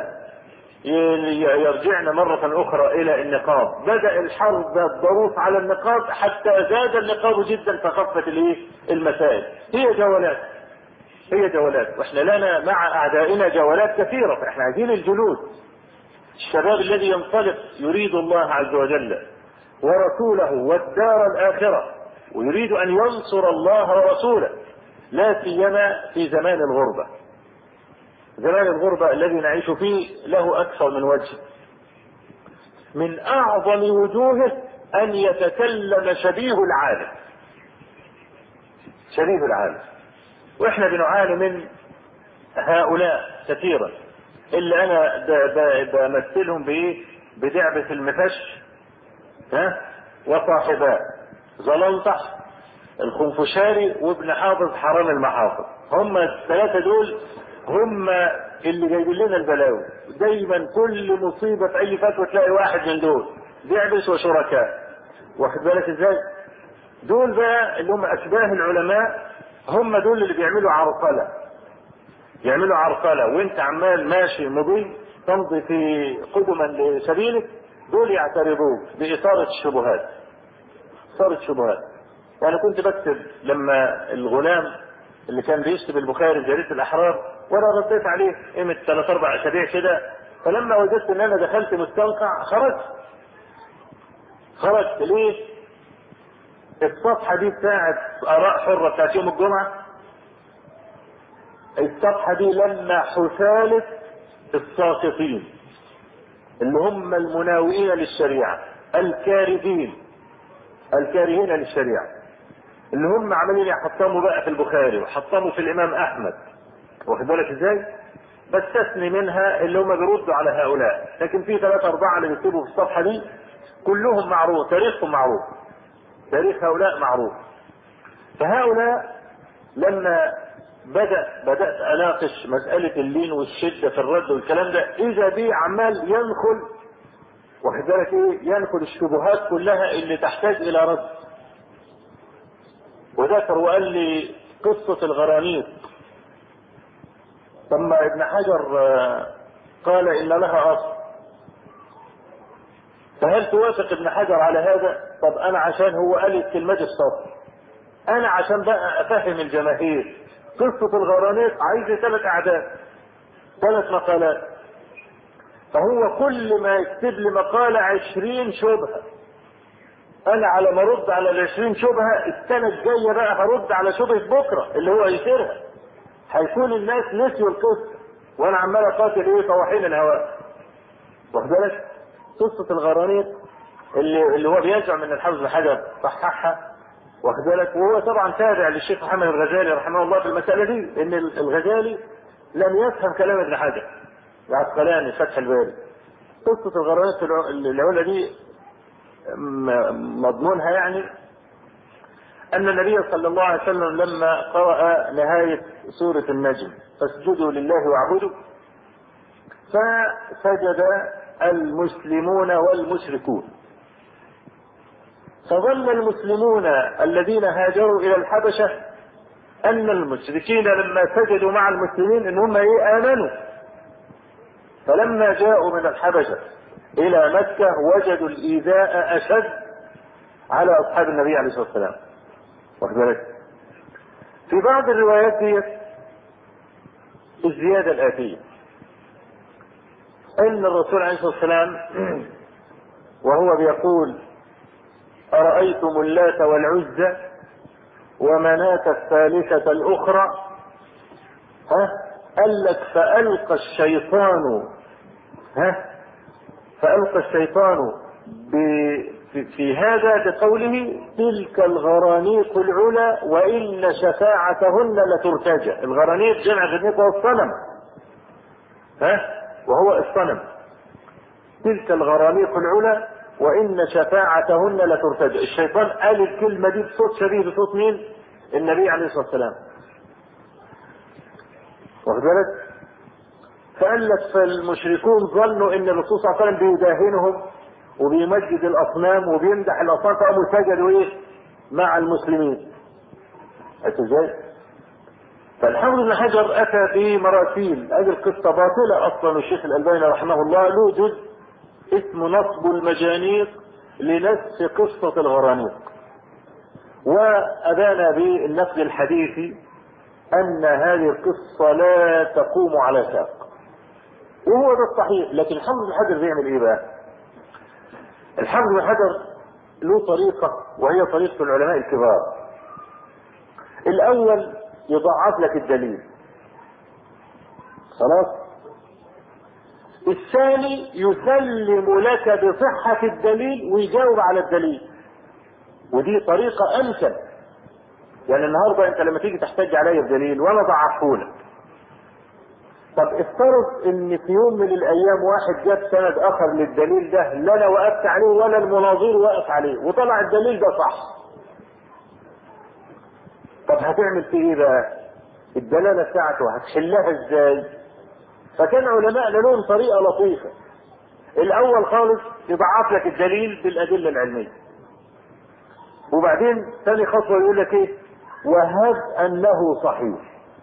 يرجعن مرة أخرى إلى النقاب. بدأ الحرب الضروس على النقاب حتى زاد النقاب جدا فخفت المسائل. هي جولات هي جولات واحنا لنا مع أعدائنا جولات كثيرة، فاحنا عايزين الجلود. الشباب الذي ينطلق يريد الله عز وجل ورسوله والدار الآخرة، ويريد أن ينصر الله ورسوله، لا سيما في زمان الغربة. زمان الغربة الذي نعيش فيه له أكثر من وجه. من أعظم وجوهه أن يتكلم شبيه العالم شبيه العالم وإحنا بنعاني من هؤلاء كثيرا، اللي أنا بمثلهم بإيه؟ بدعبة المفش ها وصاحباه زلنطح الخنفشاري وابن حافظ حرام المحافظ. هم الثلاثة دول هم اللي جايبين لنا البلاوي. دايما كل مصيبة في اي فتوى تلاقي واحد من دول بيعبس وشركاء. واخد بالك ازاي؟ دول بقى اللي هم اشباه العلماء، هم دول اللي بيعملوا عرقلة يعملوا عرقلة وانت عمال ماشي مضي تمضي في قدما لسبيلك، دول يعترضوك بإثارة الشبهات إثارة الشبهات. وانا كنت بكتب لما الغلام اللي كان بيكتب البخاري في جريدة الأحرار، وانا رديت عليه قيمة ثلاث اربع اسابيع كده، فلما وجدت ان انا دخلت مستنقع خرجت خرجت ليه؟ الصفحة دي بتاعت آراء حرة بتاعت يوم الجمعة، الصفحة دي لما حثالة الساقطين اللي هم المناوئين للشريعة الكارهين الكارهين للشريعة، اللي هم عمالين يحطموا بقى في البخاري وحطموا في الامام احمد. واخد بالك ازاي؟ بستثني منها اللي هم بيردوا على هؤلاء، لكن في ثلاثة اربعة اللي بيكتبوا في الصفحة دي كلهم معروف، تاريخهم معروف، تاريخ هؤلاء معروف. فهؤلاء لما بدأ بدأت اناقش مسألة اللين والشدة في الرد والكلام ده، اذا بي عمال ينخل، واخد بالك ايه؟ ينخل الشبهات كلها اللي تحتاج الى رد. وذكر وقال لي قصة الغرانيق. ثم ابن حجر قال إن لها أصل، فهل توافق ابن حجر على هذا؟ طب أنا عشان هو قال الكلمة دي السطر، أنا عشان بقى أفهم الجماهير قصة الغرانيق عايز ثلاث أعداد ثلاث مقالات، فهو كل ما يكتب لي مقالة عشرين شبهة، انا على ما ارد على العشرين شبهة السنة الجاية بقى هرد على شبهة بكرة اللي هو يثيرها، هيكون الناس نسيوا القصة وانا عمال اقاتل ايه؟ طواحين الهواء. واخد بالك؟ قصة الغرانيق اللي, اللي هو بيزعم ان الحافظ بن حجر صححها، واخد بالك؟ وهو طبعا تابع للشيخ محمد الغزالي رحمه الله في المسألة دي، ان الغزالي لم يفهم كلام ابن حجر العسقلاني فتح الباري. قصة الغرانيق العلة دي مضمونها يعني ان النبي صلى الله عليه وسلم لما قرأ نهاية سورة النجم فاسجدوا لله واعبدوا، فسجد المسلمون والمشركون، فظن المسلمون الذين هاجروا الى الحبشة ان المشركين لما سجدوا مع المسلمين ان هم ايه؟ امنوا. فلما جاءوا من الحبشة الى مكة وجدوا الايذاء اشد على اصحاب النبي عليه الصلاه والسلام. واخد بالك؟ في بعض الروايات ديت الزياده الاتيه ان الرسول عليه الصلاه والسلام وهو بيقول ارايتم اللات والعزى ومناة الثالثه الاخرى، ها قال لك فالقى الشيطان ها فالقى الشيطان في, في هذا بقوله تلك الغرانيق العلا وان شفاعتهن لترتجى. الغرانيق جمع غرنيق وهو الصنم، ها وهو الصنم. تلك الغرانيق العلا وان شفاعتهن لترتجى. الشيطان قال الكلمه دي بصوت شبيه بصوت مين؟ النبي عليه الصلاه والسلام. واخد بالك؟ فقال لك فالمشركون ظنوا ان الرسول صلى الله عليه وسلم بيداهنهم وبيمجد الاصنام وبيمدح الاصنام، فقاموا سجدوا ايه؟ مع المسلمين. عرفت ازاي؟ فالحافظ ابن حجر اتى بمراسيل. هذه القصه باطله اصلا، والشيخ الالباني رحمه الله له جزء اسمه نصب المجانيق لنسف قصه الغرانيق، وابان بالنقد الحديثي ان هذه القصه لا تقوم على ساق، وهو ده الصحيح. لكن الحافظ بن حجر بيعمل ايه بقى؟ الحافظ بن حجر له طريقه وهي طريقه العلماء الكبار. الاول يضعف لك الدليل، خلاص. الثاني يسلم لك بصحه الدليل ويجاوب على الدليل، ودي طريقه امثل. يعني النهارده انت لما تيجي تحتج عليا بدليل وانا ضعفهولك، طب افترض ان في يوم من الايام واحد جاب سند اخر للدليل ده لا انا وقفت عليه ولا المناظر وقف عليه وطلع الدليل ده صح، طب هتعمل فيه ايه بقى؟ الدلاله بتاعته هتحلها ازاي؟ فكان علماءنا لهم طريقه لطيفه. الاول خالص يضعف لك الدليل بالادله العلميه، وبعدين ثاني خطوه يقول لك ايه؟ وهب انه صحيح،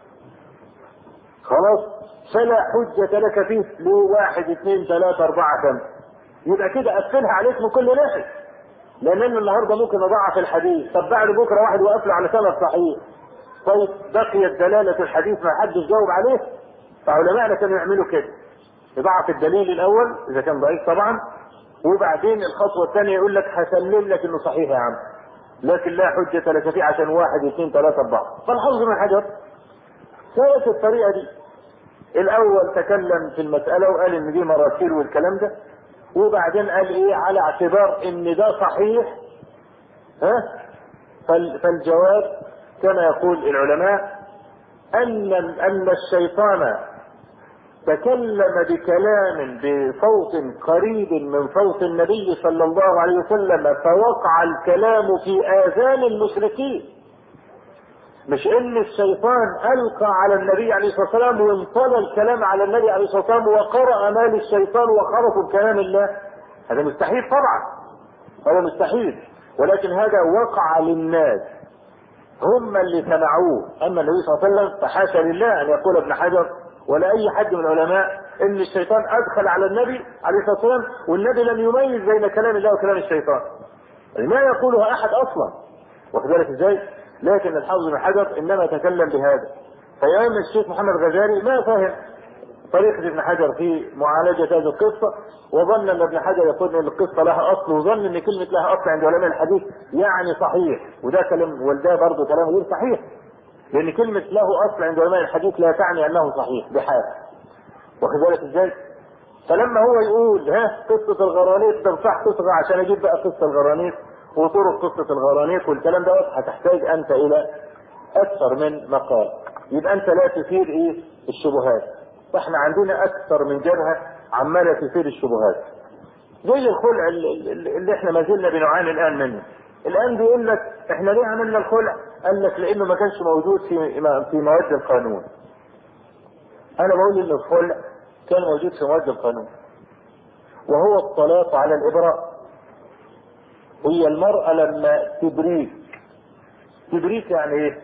خلاص فلا حجة لك فيه لواحد اثنين ثلاثة أربعة خمسة. يبقى كده قفلها عليك من كل ناحية، لأن النهارده ممكن أضعف الحديث، طب بعد بكرة واحد وقف له على سند صحيح، طيب بقيت دلالة الحديث ما حدش جاوب عليه. فعلماءنا كانوا يعملوا كده، يضعف الدليل الأول إذا كان ضعيف طبعا، وبعدين الخطوة الثانية يقول لك هسلم لك إنه صحيح يا عم، لكن لا حجة لك فيه عشان واحد اثنين ثلاثة أربعة. فالحافظ بن حجر سوت الطريقة دي. الاول تكلم في المسألة وقال ان دي مراسيل والكلام ده، وبعدين قال ايه على اعتبار ان ده صحيح، ها فالجواب كما يقول العلماء ان ان الشيطان تكلم بكلام بصوت قريب من صوت النبي صلى الله عليه وسلم، فوقع الكلام في اذان المشركين. مش ان الشيطان القى على النبي عليه الصلاه والسلام وانطلى الكلام على النبي عليه الصلاه والسلام وقرأ ما للشيطان وخرقوا بكلام الله، هذا مستحيل طبعا، هذا مستحيل. ولكن هذا وقع للناس هم اللي سمعوه. اما النبي صلى الله عليه وسلم فحاشا لله ان يقول ابن حجر ولا اي حد من العلماء ان الشيطان ادخل على النبي عليه الصلاه والسلام والنبي لم يميز بين كلام الله وكلام الشيطان، ما يقولها احد اصلا. واخد بالك ازاي؟ لكن الحافظ بن حجر انما تكلم بهذا. فيوم الشيخ محمد غزالي ما فهم طريقة ابن حجر في معالجة هذه القصة، وظن ان ابن حجر يقول ان القصة لها اصل، وظن ان كلمة لها اصل عند علماء الحديث يعني صحيح، وده كلام وده برضه كلام غير صحيح، لان كلمة له اصل عند علماء الحديث لا تعني انه صحيح بحال. واخد بالك ازاي؟ فلما هو يقول ها قصة الغرانيق تنصح تصغى عشان اجيب بقى قصة الغرانيق وطرق قصة الغرانيق والكلام دوت، هتحتاج انت الى اكثر من مقال، يبقى انت لا تثير ايه الشبهات. فاحنا عندنا اكثر من جبهة عمالة تثير الشبهات، زي الخلع اللي احنا ما زلنا بنعاني الان منه. الان بيقول لك احنا ليه عملنا الخلع؟ قال لك لانه ما كانش موجود في في مواد القانون. انا بقول ان الخلع كان موجود في مواد القانون، وهو الطلاق على الابراء. هي المرأة لما تبريك، تبريك يعني ايه؟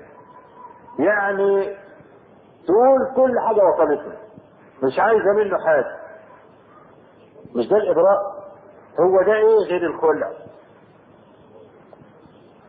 يعني تقول كل حاجة وصلتنا، مش عايزة منه حاجة، مش ده الإبراء؟ هو ده ايه غير الخلع؟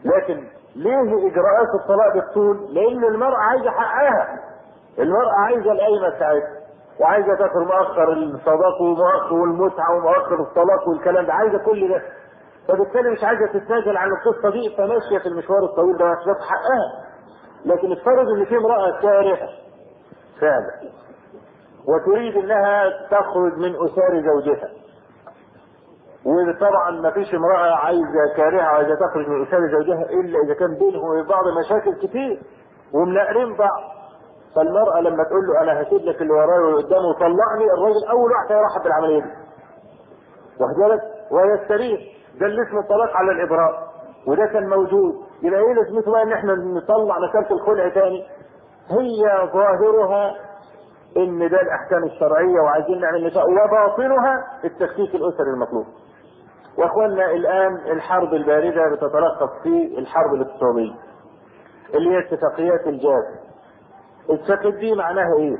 لكن ليه اجراءات الطلاق بتطول؟ لان المرأة عايزة حقها. المرأة عايزة القايمة بتاعتها، وعايزة تاخد مؤخر الصداق ومؤخر والمتعة ومؤخر الطلاق والكلام ده، عايزة كل ده. فبالتالي مش عايزة تتنازل عن القصة دي، فماشية في المشوار الطويل ده عشان حقها. لكن افترض ان في امرأة كارهة فعلا وتريد انها تخرج من اسار زوجها، وطبعا ما فيش امرأة عايزة كارهة عايزة تخرج من اسار زوجها الا اذا كان بينهم وبين بعض مشاكل كتير ومناقرين بعض. فالمرأة لما تقول له انا هسيب لك اللي ورايا واللي قدامي وطلقني، الراجل اول واحد هيرحب بالعملية دي، واخد بالك، ويستريح. ده اللي اسمه الطلاق على الابراء، وده كان موجود. يبقى ايه لازمته بقى ان احنا نطلع مسألة الخلع تاني؟ هي ظاهرها ان ده الاحكام الشرعية وعايزين نعمل نساء، وباطنها التفكيك الاسري المطلوب. واخواننا الان الحرب الباردة بتتلخص في الحرب الاقتصادية اللي هي اتفاقيات الجاز. الاتفاقيات دي معناها ايه؟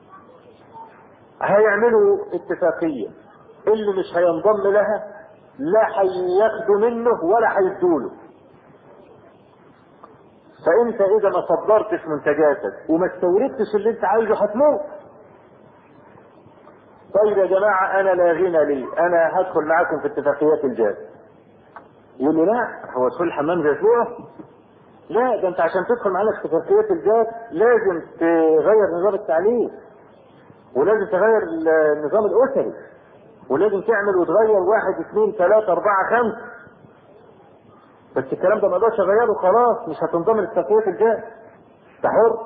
هيعملوا اتفاقية اللي مش هينضم لها لا هياخدوا منه ولا هيدوله. فانت اذا ما صدرتش منتجاتك وما استوردتش اللي انت عايزه هتموت. طيب يا جماعة انا لا غنى لي، انا هدخل معاكم في اتفاقيات الجاز. يقول له لا، هو تدخل الحمام زي فوق؟ لا، ده انت عشان تدخل معانا في اتفاقيات الجاز لازم تغير نظام التعليم، ولازم تغير النظام الاسري، ولازم تعمل وتغير واحد اثنين ثلاثة اربعة خمسة. بس الكلام ده ما اقدرش اغيره، خلاص مش هتنضم لاتفاقيات الجاز، انت حر.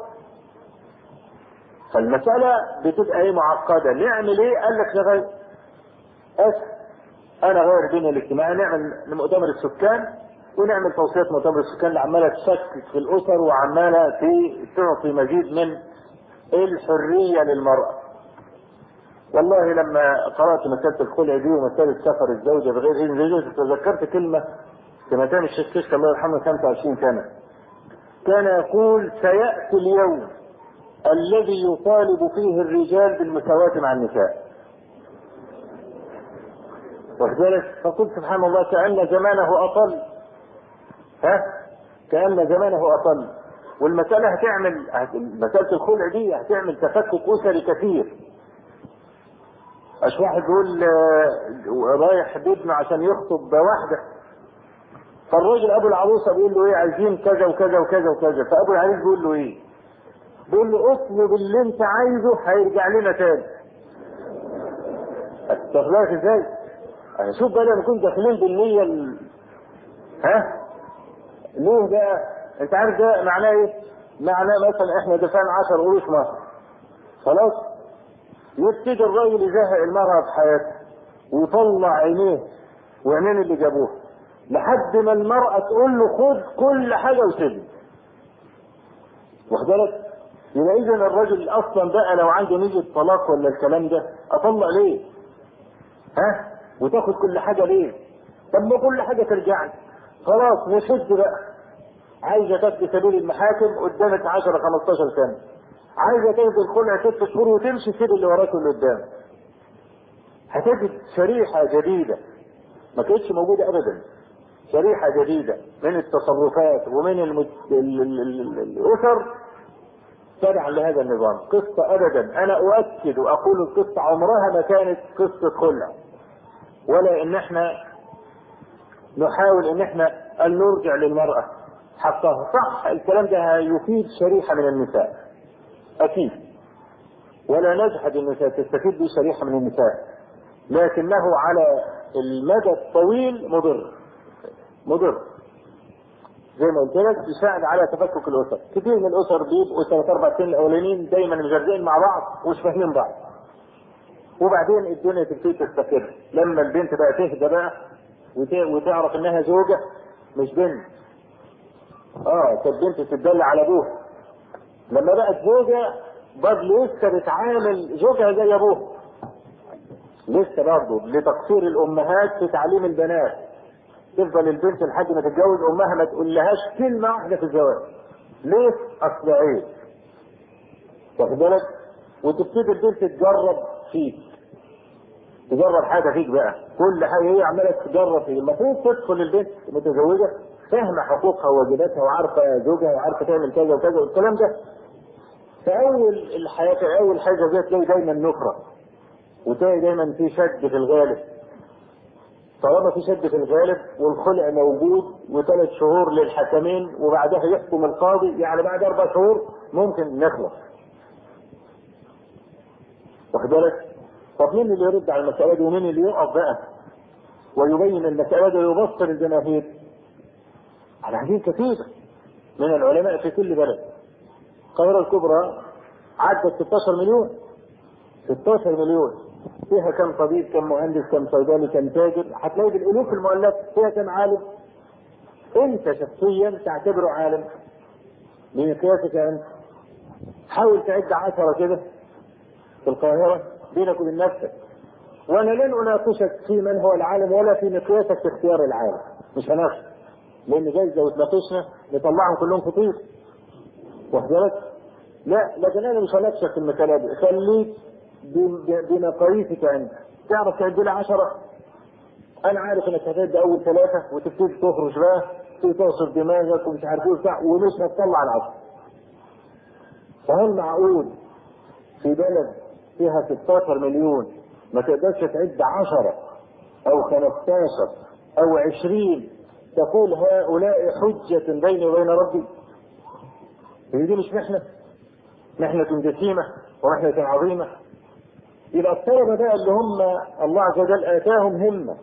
فالمسألة بتبقى ايه؟ معقدة. نعمل ايه؟ قال لك نغير. اسف، انا غير البنية الاجتماعية، نعمل مؤتمر السكان ونعمل توصيات مؤتمر السكان اللي عمالة تشكك في الاسر وعمالة تعطي مزيد من الحرية للمرأة. والله لما قرأت مسألة الخلع دي ومسألة سفر الزوجة بغير إذن زوجها تذكرت كلمة كلمتين الشيخ كشك الله يرحمه خمسة وعشرين سنة كان يقول: سيأتي اليوم الذي يطالب فيه الرجال بالمساواة مع النساء. وذلك فقلت سبحان الله كأن زمانه أطل، ها كأن زمانه أطل. والمسألة هتعمل مسألة الخلع دي هتعمل تفكك أسري كثير. اش واحد يقول رايح بابنه عشان يخطب واحده، فالراجل ابو العروسه بيقول له ايه؟ عايزين كذا وكذا وكذا وكذا. فابو العريس بيقول له ايه؟ بيقول له اطلب اللي انت عايزه هيرجع لنا تاني. هتستغلها ازاي؟ انا شوف بقى لما نكون داخلين بالنيه ال... ها ليه بقى؟ انت عارف ده معناه ايه؟ معناه مثلا احنا دفعنا عشر قروش مصر، خلاص يبتدي الراجل يزهق المرأة في حياته ويطلع عينيه وعينين اللي جابوه لحد ما المرأة تقول له خد كل حاجة وسيبني. واخد بالك؟ يبقى إذا الراجل أصلا بقى لو عنده نية طلاق ولا الكلام ده أطلق ليه؟ ها؟ وتاخد كل حاجة ليه؟ طب ما كل حاجة ترجع لي. خلاص نشد بقى. عايزة تاخد سبيل المحاكم قدامك عشرة خمستاشر سنة. عايزة تاخد الخلع ست شهور وتمشي سيب اللي وراك واللي قدام. هتجد شريحة جديدة ما كانتش موجودة أبدا. شريحة جديدة من التصرفات ومن المت... ال... ال... ال... الأسر تبعا لهذا النظام. قصة أبدا، أنا أؤكد وأقول القصة عمرها ما كانت قصة خلع، ولا إن احنا نحاول إن احنا أن نرجع للمرأة حقها. صح الكلام ده يفيد شريحة من النساء أكيد، ولا نجحد النساء تستفيد به شريحة من النساء، لكنه على المدى الطويل مضر مضر زي ما قلت لك. يساعد على تفكك الأسر. كثير من الأسر بيبقوا ثلاث أربع سنين الأولانيين دايما مجرزين مع بعض ومش فاهمين بعض، وبعدين الدنيا تبتدي تستقر لما البنت بقى تهدى بقى وتعرف إنها زوجة مش بنت. اه كانت بنت تتدلع على أبوها، لما بقت زوجة برضه لسه بتعامل زوجها زي أبوها، لسه برضه لتقصير الأمهات في تعليم البنات. تفضل البنت لحد ما تتجوز امها ما تقول لهاش كلمه واحده في الزواج. ليه؟ اصل عيب. واخد بالك؟ وتبتدي البنت تجرب فيك، تجرب حاجه فيك بقى، كل حاجه هي عماله تجرب فيك. المفروض تدخل البنت متزوجه فاهمة حقوقها وواجباتها وعارفة زوجها وعارفة تعمل كذا وكذا والكلام ده. فأول الحياة في أول حاجة دي تلاقي دايما نفرة، وتلاقي دايما في شد في الغالب. طالما في شد في الغالب والخلع موجود وثلاث شهور للحكمين وبعدها يحكم القاضي، يعني بعد أربع شهور ممكن نخلص. واخد بالك؟ طب مين اللي يرد على المسألة دي ومين اللي يقف بقى ويبين المسألة دي ويبصر الجماهير؟ على حديث كثير من العلماء في كل بلد. القاهرة الكبرى عدت ستاشر مليون، ستاشر مليون، فيها كم طبيب، كم مهندس، كم صيدلي، كم تاجر، هتلاقي بالالوف المؤلفه. فيها كم عالم؟ انت شخصيا تعتبره عالم بمقياسك انت. حاول تعد عشرة كده في القاهرة بينك وبين نفسك، وانا لن اناقشك في من هو العالم ولا في مقياسك في اختيار العالم، مش هناقشك، لان جايز لو اتناقشنا نطلعهم كلهم خطير. واخد بالك؟ لا، لكن انا مش هناقشك في المسألة دي، خليك بمقاييسك انت. تعرف تعد لي عشرة؟ انا عارف انك هتعد اول ثلاثة وتبتدي تخرج بقى تعصر دماغك ومش عارف ايه وبتاع ومش هتطلع العشرة. فهل معقول في بلد فيها ستاشر مليون ما تقدرش تعد عشرة او خمستاشر او عشرين تقول هؤلاء حجة بيني وبين ربي؟ هي دي مش محنة؟ محنة جسيمة ومحنة عظيمة. يبقى الطلبة بقى اللي هم الله عز وجل آتاهم همة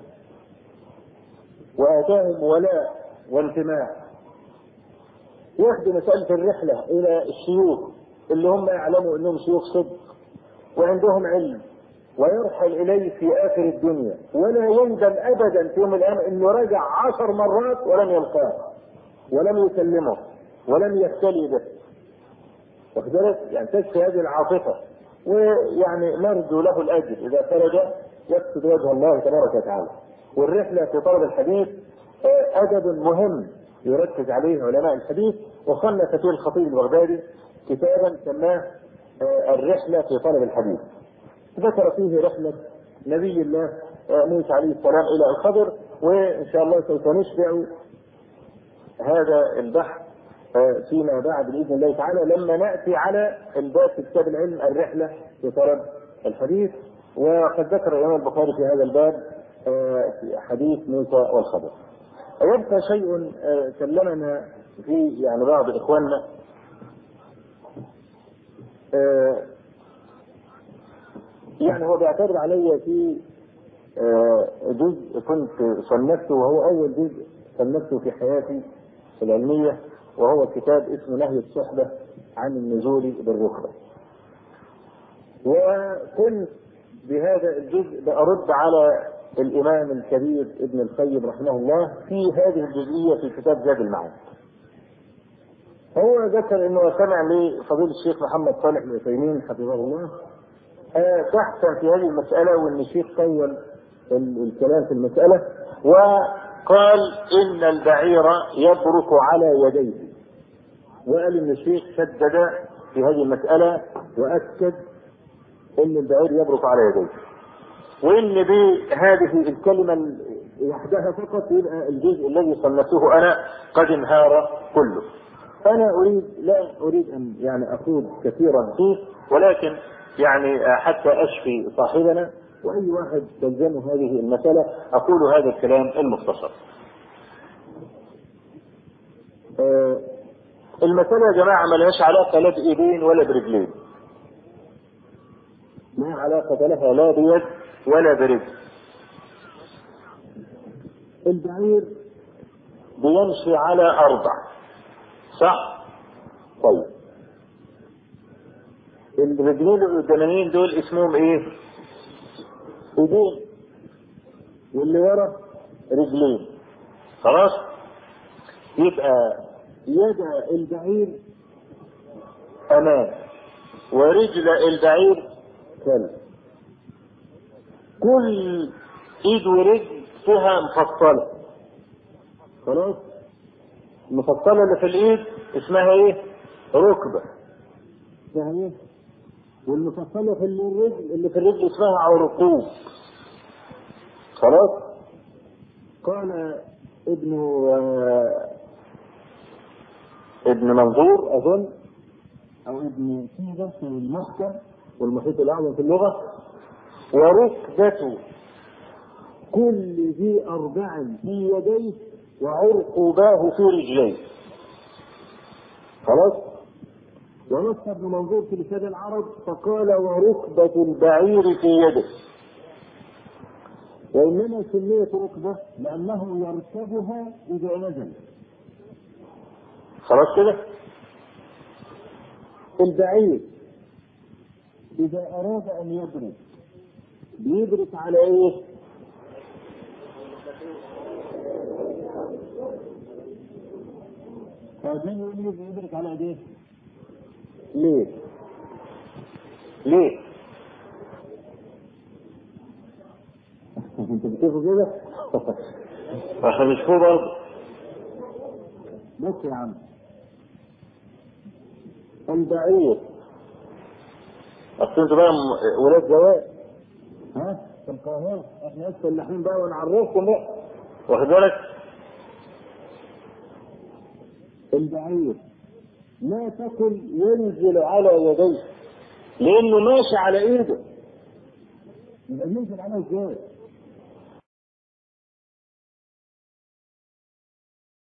وآتاهم ولاء وانتماء، ياخدوا مسألة الرحلة إلى الشيوخ اللي هم يعلموا أنهم شيوخ صدق وعندهم علم، ويرحل إليه في آخر الدنيا ولا يندم أبدا في يوم الأيام أنه رجع عشر مرات ولم يلقاه ولم يكلمه ولم يختلي به. واخد بالك؟ يعني تكفي هذه العاطفة، ويعني نرجو له الأجر إذا خرج يقصد وجه الله تبارك وتعالى. والرحلة في طلب الحديث أدب مهم يركز عليه علماء الحديث، وصنف فيه الخطيب البغدادي كتابا سماه الرحلة في طلب الحديث. ذكر فيه رحلة نبي الله موسى عليه السلام إلى الخضر، وإن شاء الله سوف نشبع هذا البحث فيما بعد بإذن الله تعالى لما نأتي على الباب في كتاب العلم الرحلة في طلب الحديث. وقد ذكر الإمام البخاري في هذا الباب حديث موسى والخضر. ويبقى شيء كلمنا فيه يعني بعض إخواننا، يعني هو بيعترض علي في جزء كنت صنفته، وهو أول جزء صنفته في حياتي العلمية، وهو كتاب اسمه نهي الصحبة عن النزول بالركبة. وكنت بهذا الجزء بأرد على الإمام الكبير ابن القيم رحمه الله في هذه الجزئية في كتاب زاد المعاد. هو ذكر انه سمع لفضيلة الشيخ محمد صالح العثيمين حفظه الله بحثا في هذه المسألة، وان الشيخ طول الكلام في المسألة وقال ان البعير يبرك على يديه، وقال ان الشيخ شدد في هذه المسألة واكد ان البعير يبرك على يديه، وان بهذه الكلمة وحدها فقط يبقى الجزء الذي صنفته انا قد انهار كله. انا اريد لا اريد ان يعني اخوض كثيرا فيه، ولكن يعني حتى اشفي صاحبنا واي واحد تلزمه هذه المسألة اقول هذا الكلام المختصر. آه المسألة يا جماعة ما لهاش علاقة لا بايدين ولا برجلين، ما علاقة لها لا بيد ولا برجل. البعير بيمشي على اربع، صح؟ طيب الرجلين القدامانيين دول اسمهم ايه؟ ايدين، واللي ورا رجلين. خلاص؟ يبقى يد البعير امام ورجل البعير خلف. كل ايد ورجل فيها مفصلة. خلاص؟ المفصلة اللي في الايد اسمها ايه؟ ركبة. اسمها ايه؟ والمفصلة في الرجل اللي في الرجل اسمها عرقوب. خلاص؟ قال ابن ابن منظور أظن أو ابن سيدة في المحكم والمحيط الأعظم في اللغة. وركبة كل ذي أربع في يديه وعرقباه في رجليه. خلاص. ونص ابن منظور في لسان العرب فقال وركبة البعير في يده، وإنما سميت ركبة لأنه يركبها إذا نزل. خلاص كده. البعير إذا أراد أن يدرك بيدرك على إيه؟ فاهمين يقول يدرك على إيه؟ ليه؟ ليه؟ انت بتشوفوا كده؟ احنا بنشوفه برضه. بص يا عم، البعير اصل انتوا بقى ولاد جواد ها في القاهره، احنا لسه اللحين بقى ونعرفكم بقى، واخد بالك؟ البعير لا تكن ينزل على يديه لانه ماشي على ايده، يبقى ينزل على ازاي؟